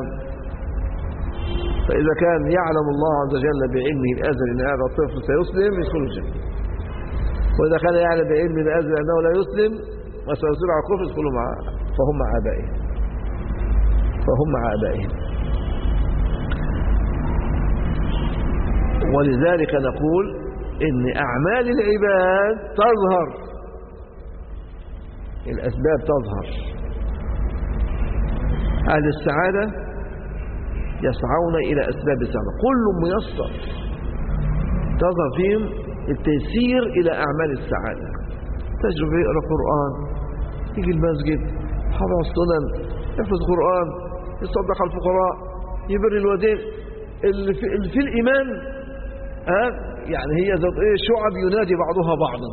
فإذا كان يعلم الله عز وجل بعلمه الأزلي أن هذا الطفل سيسلم يدخل الجنة، وإذا كان يعلم بعلمه الأزلي أنه لا يسلم وسيصير على الكفر يدخلوا معه، فهم مع آبائهم. ولذلك نقول إن أعمال العباد تظهر، الأسباب تظهر. أهل السعادة يسعون إلى أسباب السعادة، كل ميسر، تظهر فيهم التيسير إلى أعمال السعادة. تجربة يقرأ قرآن، يجي المسجد، حفظ السنن، يحفظ قرآن، يصدق على الفقراء، يبر الوالدين. اللي في الإيمان يعني هي ذات شعب ينادي بعضها بعضا.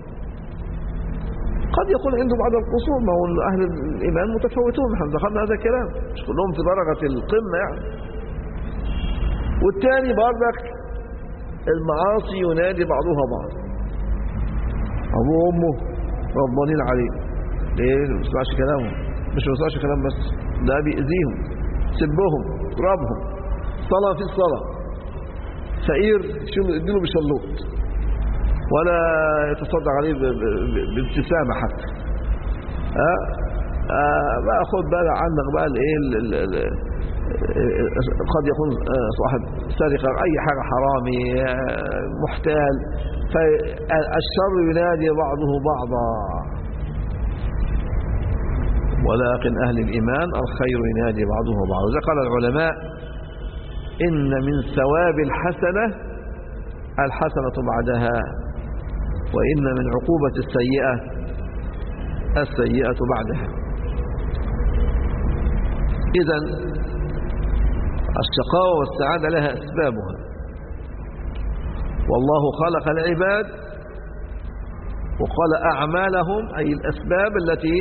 قد يكون عنده بعض القصور، ما هو أهل الإيمان متفاوتون، نحن دخلنا هذا الكلام، مش كلهم في درجة القمة يعني. والثاني برضك المعاصي ينادي بعضها بعض، أبوه وأمه ربانين عليه، ليه؟ ما بيسمعش كلامهم، مش ما بيسمعش كلام بس، ده بيأذيهم، سبهم، ضربهم، صلاة في الصلاة، فقير يديله بشلوط ولا يتصدق عليه بابتسامة حتى. بقى خد بالك عندك بقى الايه، قد يكون صاحب سرقة، اي حاجة حرامي، محتال، فالشر ينادي بعضه بعضا. ولكن اهل الايمان الخير ينادي بعضه بعضا. وذا قال العلماء ان من ثواب الحسنة بعدها، وإن من عقوبة السيئة بعدها. إذن الشقاوة والسعادة لها أسبابها، والله خلق العباد وقال أعمالهم، أي الأسباب التي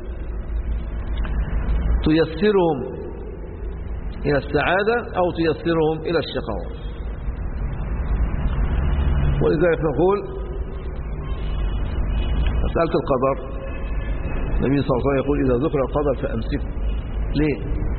تيسرهم إلى السعادة أو تيسرهم إلى الشقاوة. ولذلك نقول مسألة القدر، النبي صلى الله عليه وسلم يقول إذا ذكر القدر فأمسكوا. ليه؟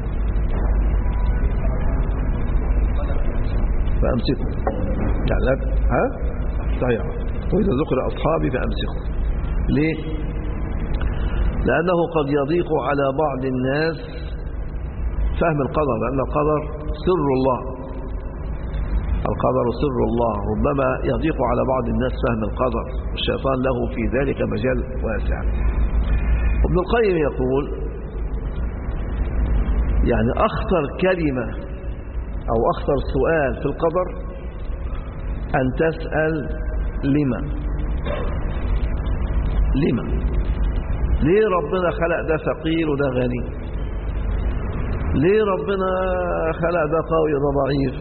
فأمسكوا يعني لا صحيح. وإذا ذكر أصحابي فأمسكوا. ليه؟ لأنه قد يضيق على بعض الناس فهم القدر، لأن القدر سر الله، القدر سر الله، ربما يضيق على بعض الناس فهم القدر، والشيطان له في ذلك مجال واسع. ابن القيم يقول يعني أخطر كلمة أو أخطر سؤال في القدر أن تسأل لما ليه ربنا خلق ده فقير وده غني؟ ليه ربنا خلق ده قوي وده ضعيف؟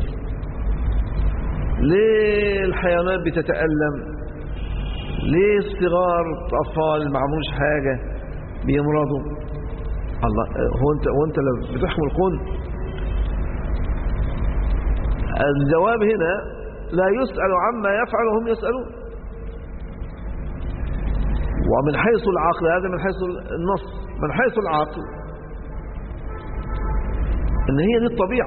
ليه الحيوانات بتتألم؟ ليه الصغار الأطفال ما عملوش حاجة بيمرضوا؟ الله، هو انت لو بتحكم الكون؟ الجواب هنا لا يسأل عما يفعل وهم يسألون. ومن حيث العقل، هذا من حيث النص، من حيث العقل ان هي دي الطبيعة.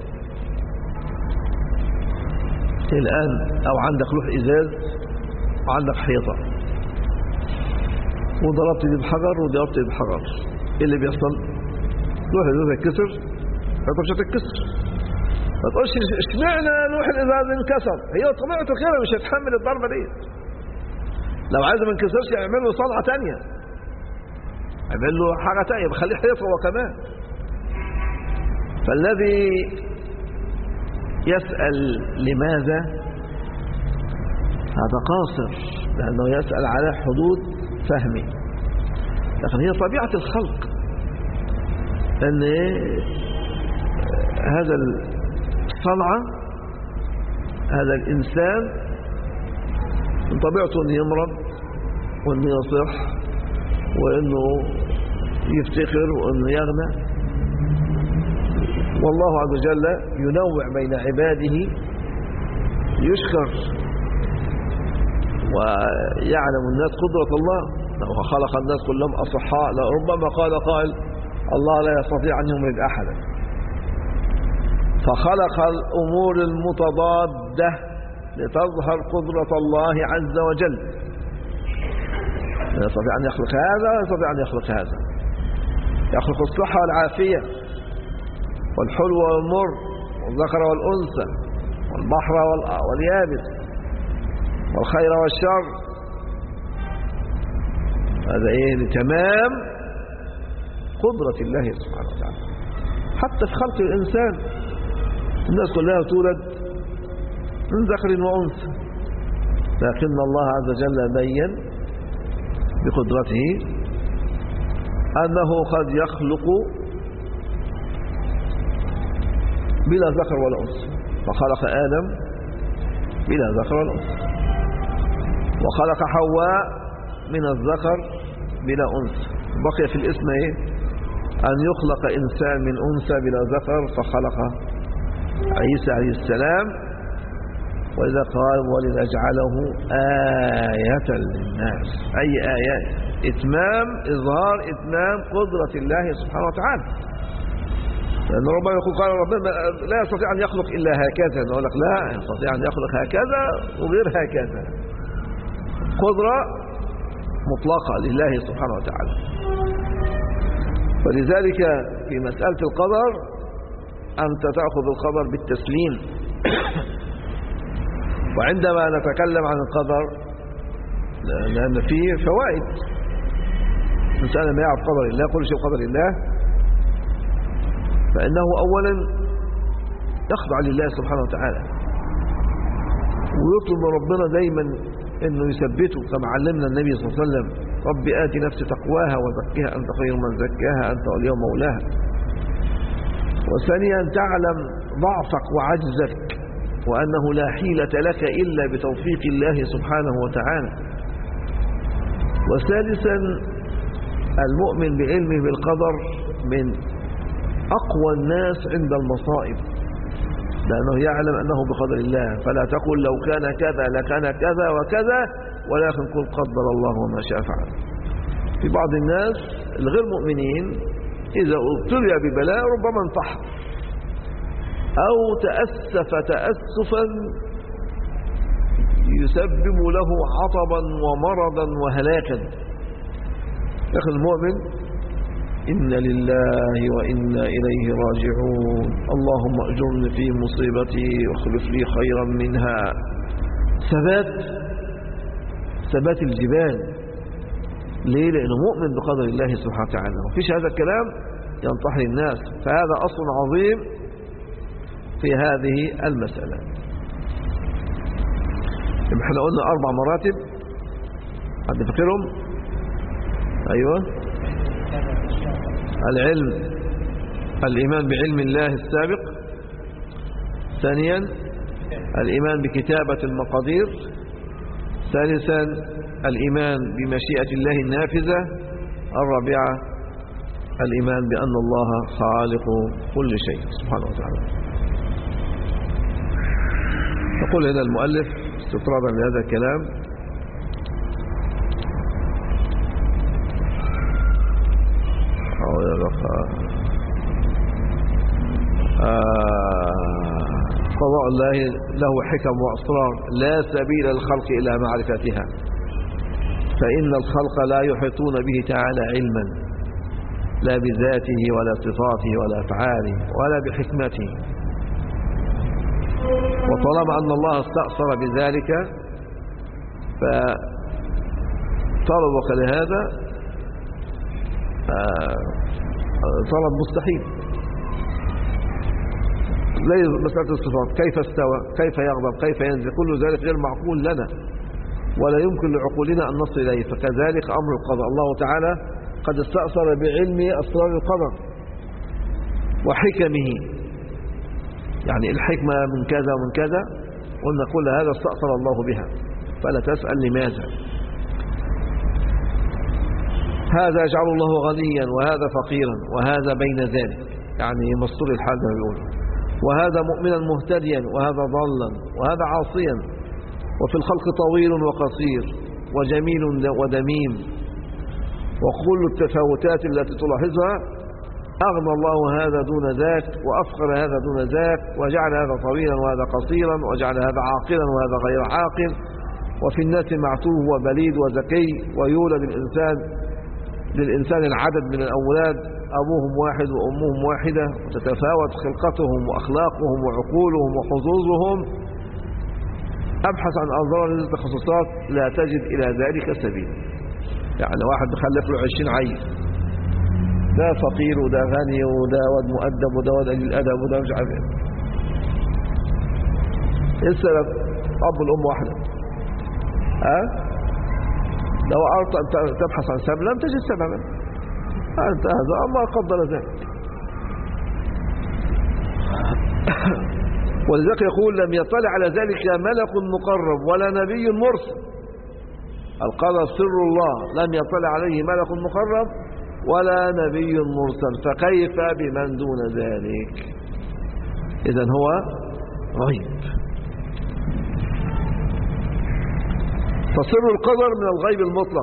الآن أو عندك لوح إزاز وعندك حيطة، وضربت دي بحجر وضربت دي بحجر، ايه اللي بيحصل؟ لوح الإزاز يتكسر، الحيطة مش هتتكسر. ما تقولش اشمعنى لوح الإزاز انكسر، هي طبيعته كده مش هتحمل الضربة دي. لو عايز ما ينكسرش يعمل له صنعة تانية، يعمل له حاجة تانية بخليه حيطة هو كمان. فالذي يسأل لماذا هذا قاصر، لأنه يسأل على حدود فهمه. لكن هي طبيعة الخلق أن هذا الصنعة، هذا الإنسان من طبيعته أنه يمرض وأنه يصح وأنه يفتخر وأنه يغنى. والله عز وجل ينوع بين عباده يشكر، ويعلم الناس قدرة الله. لو خلق الناس كلهم أصحاء لربما قال قائل الله لا يستطيع أن يمرض أحدا، فخلق الأمور المتضادة لتظهر قدرة الله عز وجل. لا يستطيع أن يخلق هذا ولا يستطيع أن يخلق هذا، يخلق الصحة والعافية والحلو والمر والذكر والأنثى والبحر واليابس والخير والشر. هذا لتمام قدرة الله سبحانه وتعالى. حتى في خلق الإنسان الناس كلها تولد من ذكر وأنثى، لكن الله عز وجل بين بقدرته أنه قد يخلق بلا ذكر ولا أنثى، فخلق آدم بلا ذكر ولا أنثى، وخلق حواء من الذكر بلا أنثى. بقي في الاسم أن يخلق إنسان من أنثى بلا ذكر، فخلق عيسى عليه السلام. وإذا قال ولنجعله آية للناس، أي آيات؟ إظهار إتمام قدرة الله سبحانه وتعالى. لأن ربما يقول قال ربنا لا يستطيع أن يخلق إلا هكذا، نقول لك لا، يستطيع أن يخلق هكذا وغير هكذا. قدرة مطلقة لله سبحانه وتعالى. فلذلك في مسألة القدر أنت تأخذ القدر بالتسليم. وعندما نتكلم عن القدر لأن فيه فوائد، الإنسان ما يعرف قدر الله كل شيء قدر الله، فإنه أولا يخضع لله سبحانه وتعالى ويطلب من ربنا دايما أنه يثبته، كما علمنا النبي صلى الله عليه وسلم رب آت نفسي تقواها وزكها أنت خير من زكاها أنت وليها مولاها. وثانيا تعلم ضعفك وعجزك وأنه لا حيلة لك إلا بتوفيق الله سبحانه وتعالى. وثالثا المؤمن بعلمه بالقدر من أقوى الناس عند المصائب، لأنه يعلم أنه بقدر الله. فلا تقل لو كان كذا لكان كذا وكذا، ولكن قل قدر الله وما شاء فعل. في بعض الناس الغير مؤمنين إذا ابتلي ببلاء ربما انتحر أو تأسف تأسفا يسبب له عطبا ومرضا وهلاكا. لكن المؤمن إن لله وإنا إليه راجعون، اللهم أجرني في مصيبتي واخلف لي خيرا منها. ثبات الجبال. ليه؟ لأنه مؤمن بقدر الله سبحانه وتعالى، وفيش هذا الكلام ينطحن الناس. فهذا أصل عظيم في هذه المسألة. احنا قلنا 4 مراتب، حد فاكرهم؟ أيوة. العلم، الإيمان بعلم الله السابق. ثانيا الإيمان بكتابة المقادير. ثالثا الإيمان بمشيئة الله النافذة. الرابعة الإيمان بأن الله خالق كل شيء سبحانه وتعالى. يقول هنا المؤلف استطرادا لهذا الكلام: قضاء الله له حكم وأسرار لا سبيل للخلق إلى معرفتها، فإن الخلق لا يحيطون به تعالى علما، لا بذاته ولا صفاته ولا أفعاله ولا بحكمته. وطالما أن الله استأثر بذلك طلبك لهذا طلب مستحيل. زي مسألة الصفات، كيف استوى، كيف يغضب، كيف ينزل، كل ذلك غير معقول لنا ولا يمكن لعقولنا أن نصل إليه. فكذلك أمر القضاء، الله تعالى قد استأثر بعلمه أسرار القدر وحكمه، يعني الحكمة من كذا ومن كذا، قلنا كل هذا استأثر الله بها، فلا تسأل لماذا. هذا يجعل الله غنيا وهذا فقيرا وهذا بين ذلك، يعني مستور الحال ما بيقول، وهذا مؤمنا مهتديا وهذا ضالا وهذا عاصيا، وفي الخلق طويل وقصير وجميل ودميم، وكل التفاوتات التي تلاحظها أغنى الله هذا دون ذاك وأفقر هذا دون ذاك، وجعل هذا طويلا وهذا قصيرا، وجعل هذا عاقلا وهذا غير عاقل، وفي الناس معتوه وبليد وذكي، ويولد للإنسان العدد من الأولاد أبوهم واحد وأمهم واحدة، وتتفاوت خلقتهم وأخلاقهم وعقولهم وحظوظهم. أبحث عن أنظار التخصصات لا تجد إلى ذلك سبيل. يعني واحد بخلف له 20 عيل، ده فقير وده غني وده واد مؤدب وده واد قليل الأدب وده مش عارف ايه. السبب أب الأم واحدة. لو أردت أن تبحث عن سبب لم تجد سببا، أنت هذا الله قدر ذلك. ولذلك يقول لم يطلع على ذلك ملك مقرب ولا نبي مرسل. القدر سر الله، لم يطلع عليه ملك مقرب ولا نبي مرسل، فكيف بمن دون ذلك؟ إذن هو غيب. فسر القدر من الغيب المطلق.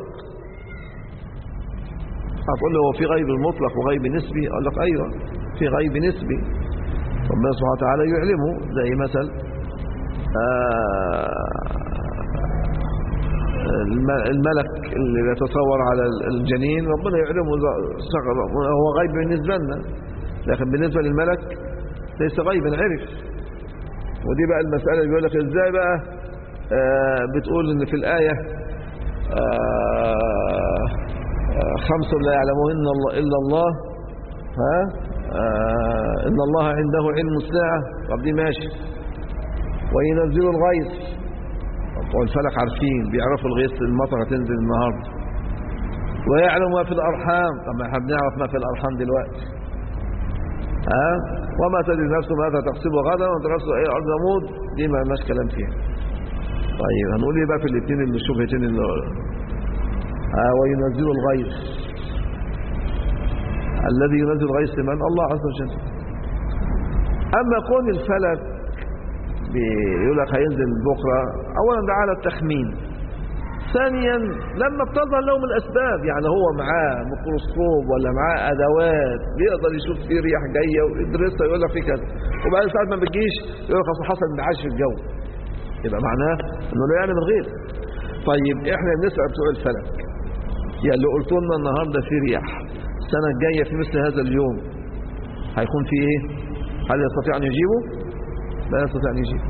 هتقول له هو في غيب المطلق وغيب نسبي؟ أقول لك أيوة في غيب نسبي، ربنا سبحانه وتعالى يعلمه، زي مثل الملك اللي يتصور على الجنين ربنا يعلمه، هو غيب بالنسبة لنا، لكن بالنسبة للملك ليس غيبا، عرف. ودي بقى المسألة اللي بيقول لك ازاي بقى بتقول ان في الآية 5 لا يعلمهن إلا الله، إن الله عنده علم الساعة. طب دي ماشي. وينزل الغيث، والفلك عارفين بيعرفوا الغيث، المطر هتنزل النهارده. ويعلم ما في الأرحام، طب ما احنا بنعرف ما في الأرحام دلوقتي. وما تدري نفسه ماذا تكسب غدا وما تدري نفسه ايه أرض يموت، دي ما لناش كلام فيها. طيب هنقول ايه بقى في الاثنين اللي الشبهتين اللي وينزل الغيث، الذي ينزل الغيث من الله عز وجل. أما كون الفلك بيقول لك هينزل بكرة، أولا ده على التخمين، ثانيا لما بتظهر لهم الأسباب، يعني هو معاه ميكروسكوب ولا معاه أدوات بيقدر يشوف فيه رياح جاية ويدرسها يقول لك في كذا، وبعد ساعات ما بتجيش يقول لك أصل حصل انبعاث في الجو، يبقى معناه إنه لا يعلم الغيب. طيب إحنا بنسأل بتوع الفلك، يعني اللي قلتوا لنا النهارده في رياح، السنة الجاية في مثل هذا اليوم هيكون في ايه؟ هل يستطيع ان يجيبه؟ لا يستطيع ان يجيبه.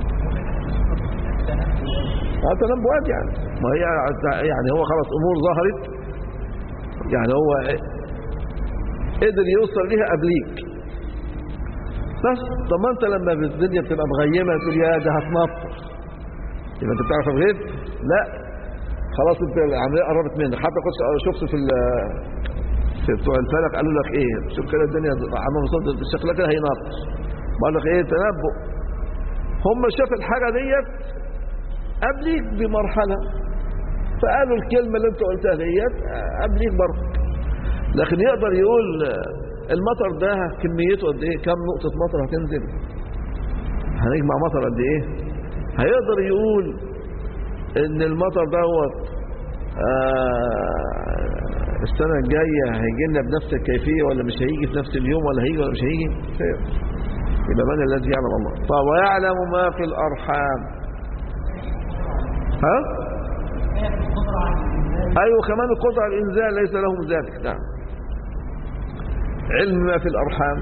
تنبؤات يعني، ما هي يعني هو خلاص امور ظهرت، يعني هو قدر يوصل ليها قبليك. بس طب ما انت لما الدنيا بتبقى مغيمه تقول يا ده هتمطر، يبقى انت بتعرف الغيب؟ لا، خلاص انت العمليه قربت منك. حتى كنت شفت في بتوع الفلك قالوا لك ايه، شوف كده الدنيا عمال مصدر بالشكل كده هينط، بقول لك ايه تنبؤ. هم شافوا الحاجه ديت قبليك بمرحله، فقالوا الكلمه اللي انت قلتها ديت قبليك برضه. لكن يقدر يقول المطر ده كميته قد ايه، كم نقطه مطر هتنزل، هنجمع مطر قد ايه. هيقدر يقول ان المطر دوت السنة الجاية هيجي لنا بنفس الكيفية ولا مش هيجي في نفس اليوم، ولا هيجي ولا مش هيجي. يبقى من الذي يعلم؟ الله. ويعلم ما في الأرحام. أيوة كمان القدرة على الإنزال ليس لهم ذلك. نعم. علم ما في الأرحام،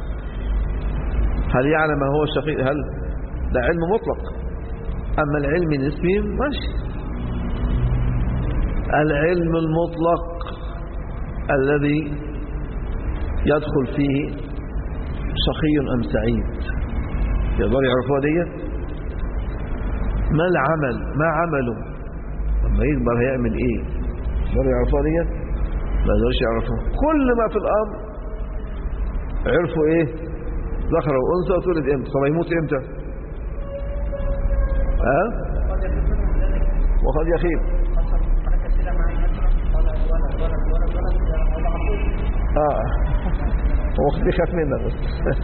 هل يعلم ما هو الشقيق؟ هل ده علم مطلق؟ أما العلم النسبي ماشي. العلم المطلق الذي يدخل فيه شقي أم سعيد، يقدر يعرفوها دي؟ ما العمل، ما عمله لما يكبر هيعمل ايه، يقدر يعرفوها دي؟ ما يقدرش يعرفوها. كل ما في الأمر عرفوا ايه؟ ذكر وأنثى وتولد امتى، طب يموت امتى؟ وقد يخيب. هو قد يخاف منك بس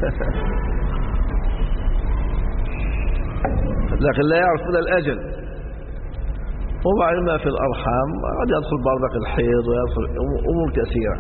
لكن لا يعرف إلا الأجل. وبعدين ما في الأرحام قد يدخل برضك الحيض ويدخل أمور كثيرة.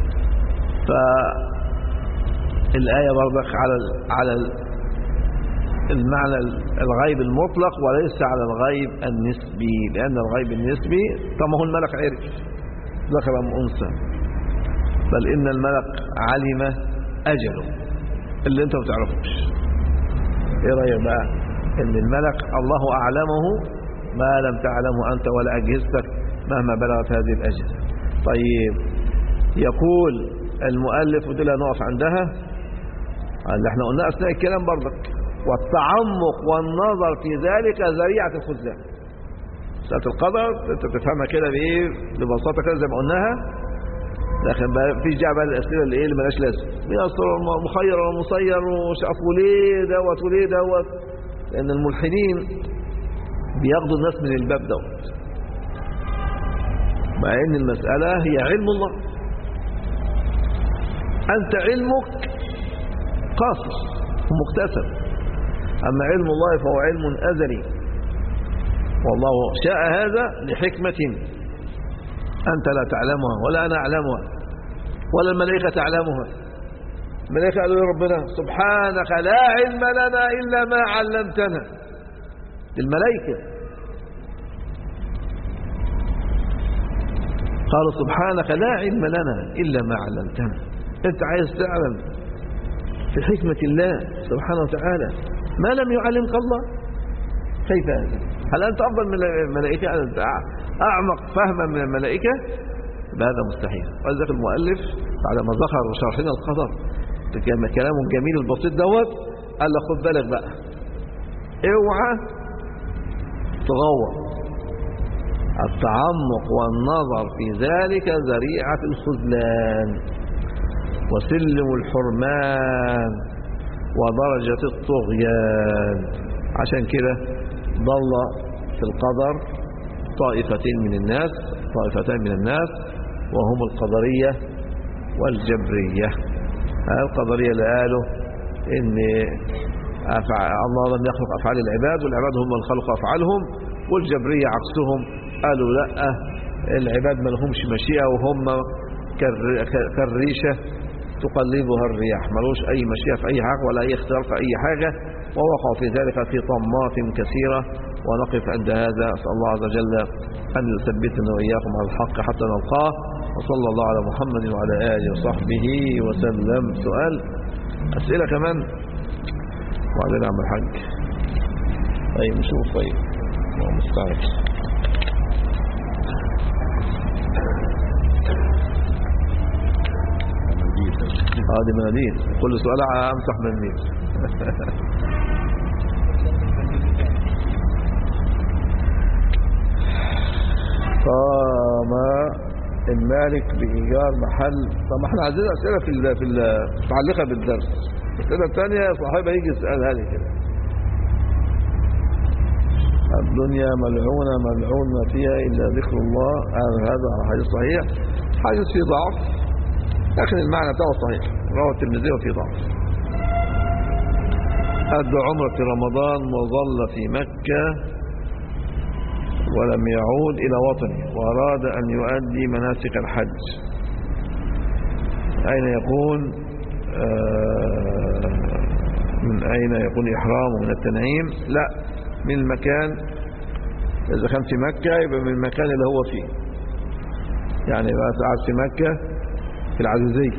فالآية برضك على المعنى الغيب المطلق وليس على الغيب النسبي، لأن الغيب النسبي طب ما هو الملك عرف ذكر أم أنثى، بل إن الملك علم أجله اللي أنت ما بتعرفوش. إيه رأيك بقى إن الملك الله أعلمه ما لم تعلمه أنت ولا أجهزتك مهما بلغت هذه الأجهزة. طيب يقول المؤلف ودي لا نقف عندها اللي احنا قلنا أثناء الكلام برضك، والتعمق والنظر في ذلك ذريعة الخذلان. مسألة القدر انت تفهمها كده بايه ببساطة كده زي ما قلناها، لكن في جعب الأسئلة اللي ايه اللي ملاش لازم، يصر مخير ومسير وشاف وليه دوت وليه دوت، لأن الملحدين بياخدوا الناس من الباب دوت، مع ان المسألة هي علم الله. أنت علمك قاصر ومكتسب، أما علم الله فهو علم أزلي، والله شاء هذا لحكمة أنت لا تعلمها ولا أنا أعلمها ولا الملائكة تعلمها. الملائكة قالوا يا ربنا سبحانك لا علم لنا إلا ما علمتنا، الملائكة قالوا سبحانك لا علم لنا إلا ما علمتنا. أنت عايز تعلم في حكمة الله سبحانه وتعالى ما لم يعلمك الله، كيف هذا؟ هل أنت أفضل من الملائكة؟ أنت أعمق فهما من الملائكة؟ بهذا مستحيل. ولذلك المؤلف بعدما ذكر شرحنا القدر كلامه الجميل البسيط دوت قال له خد بالك بقى، اوعى تغوط، التعمق والنظر في ذلك ذريعة الخذلان وسلم الحرمان ودرجة الطغيان. عشان كده ضل في القدر طائفتين من الناس، طائفتان من الناس، وهم القدرية والجبرية. القدرية اللي قالوا ان الله لم يخلق أفعال العباد والعباد هم من خلق أفعالهم، والجبرية عكسهم قالوا لا، العباد ما لهمش مشيئة وهم كالريشة تقلبها الرياح، ملوش أي مشيئة في أي حاجة ولا أي اختيار في أي حاجة، ووقعوا في ذلك في طمات كثيرة. ونقف عند هذا، أسأل الله عز وجل أن يثبتنا وإياكم على الحق حتى نلقاه، وصلى الله على محمد وعلى آله وصحبه وسلم. سؤال أسئلة كمان وعلينا عم الحاج. طيب نشوف. طيب الله مستعد. هذه مناديل، كل سؤال امسح مناديل. قام المالك بإيجار محل. طب ما احنا عايزين أسئلة في متعلقة بالدرس. الأسئلة الثانية صاحبها يجي يسألها لي كده. الدنيا ملعونة ملعون ما فيها إلا ذكر الله. هذا حديث صحيح، حديث فيه ضعف لكن المعنى بتاعه صحيح، رواه الترمذي وفيه ضعف. أدى عمرة في رمضان وظل في مكة ولم يعود إلى وطنه وأراد أن يؤدي مناسك الحج، أين يكون من أين يكون إحرامه؟ من التنعيم؟ لا، من المكان. إذا كان في مكة يبقى من المكان اللي هو فيه، يعني يبقى قاعد في مكة في العزيزية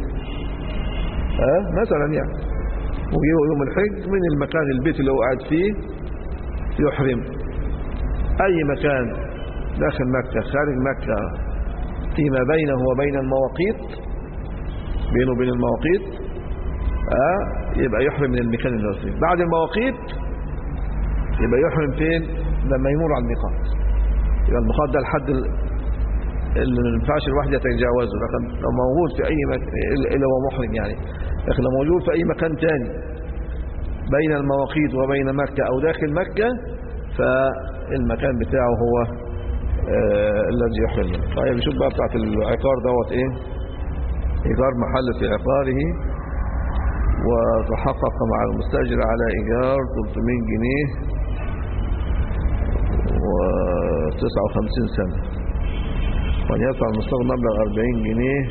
مثلا يعني، ويجي يوم الحج من المكان البيت اللي هو قاعد فيه يحرم. أي مكان داخل مكة خارج مكة فيما بينه وبين المواقيت، بينه وبين المواقيت يبقى يحرم من المكان اللي هو فيه. بعد المواقيت يبقى يحرم فين؟ لما يمر على الميقات. يبقى الميقات ده الحد اللي ما ينفعش الواحد يتجاوزه، لكن لو موجود في اي مكان الا هو محرم يعني، لكن لو موجود في اي مكان تاني بين المواقيت وبين مكة او داخل مكة فالمكان بتاعه هو الذي يحرم منه. طيب نشوف بقى بتاعت العقار دوت ايه. ايجار محل في عقاره وتحقق مع المستأجر على ايجار 300 جنيه و59 سنة، وأن يدفع المستأجر مبلغ 40 جنيه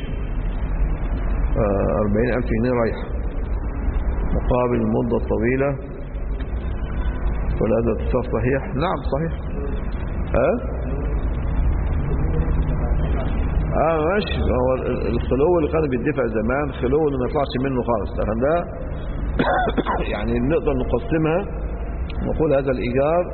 40,000 جنيه رايحة مقابل المدة الطويلة. ولا هذا اتصال صحيح؟ نعم صحيح. ماشي. هو الخلو اللي كان بيدفع زمان خلو اللي ما يطلعش منه خالص، لكن ده يعني نقدر نقسمها نقول هذا الإيجار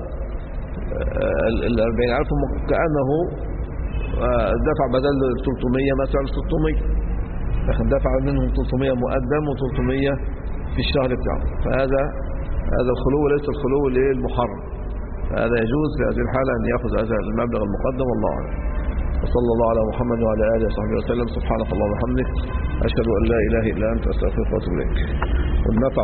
40,000 كأنه دفع بدل 300 مثلا 600، لكن دفع منهم 300 مقدم و300 في الشهر بتاعه، فهذا الخلو ليس الخلو المحرم، فهذا يجوز في هذه الحالة أن يأخذ هذا المبلغ المقدم. والله أعلم. وصلى الله على محمد وعلى آله وصحبه وسلم. سبحانك اللهم وبحمدك، أشهد أن لا إله إلا أنت، أستغفرك وأتوب إليك.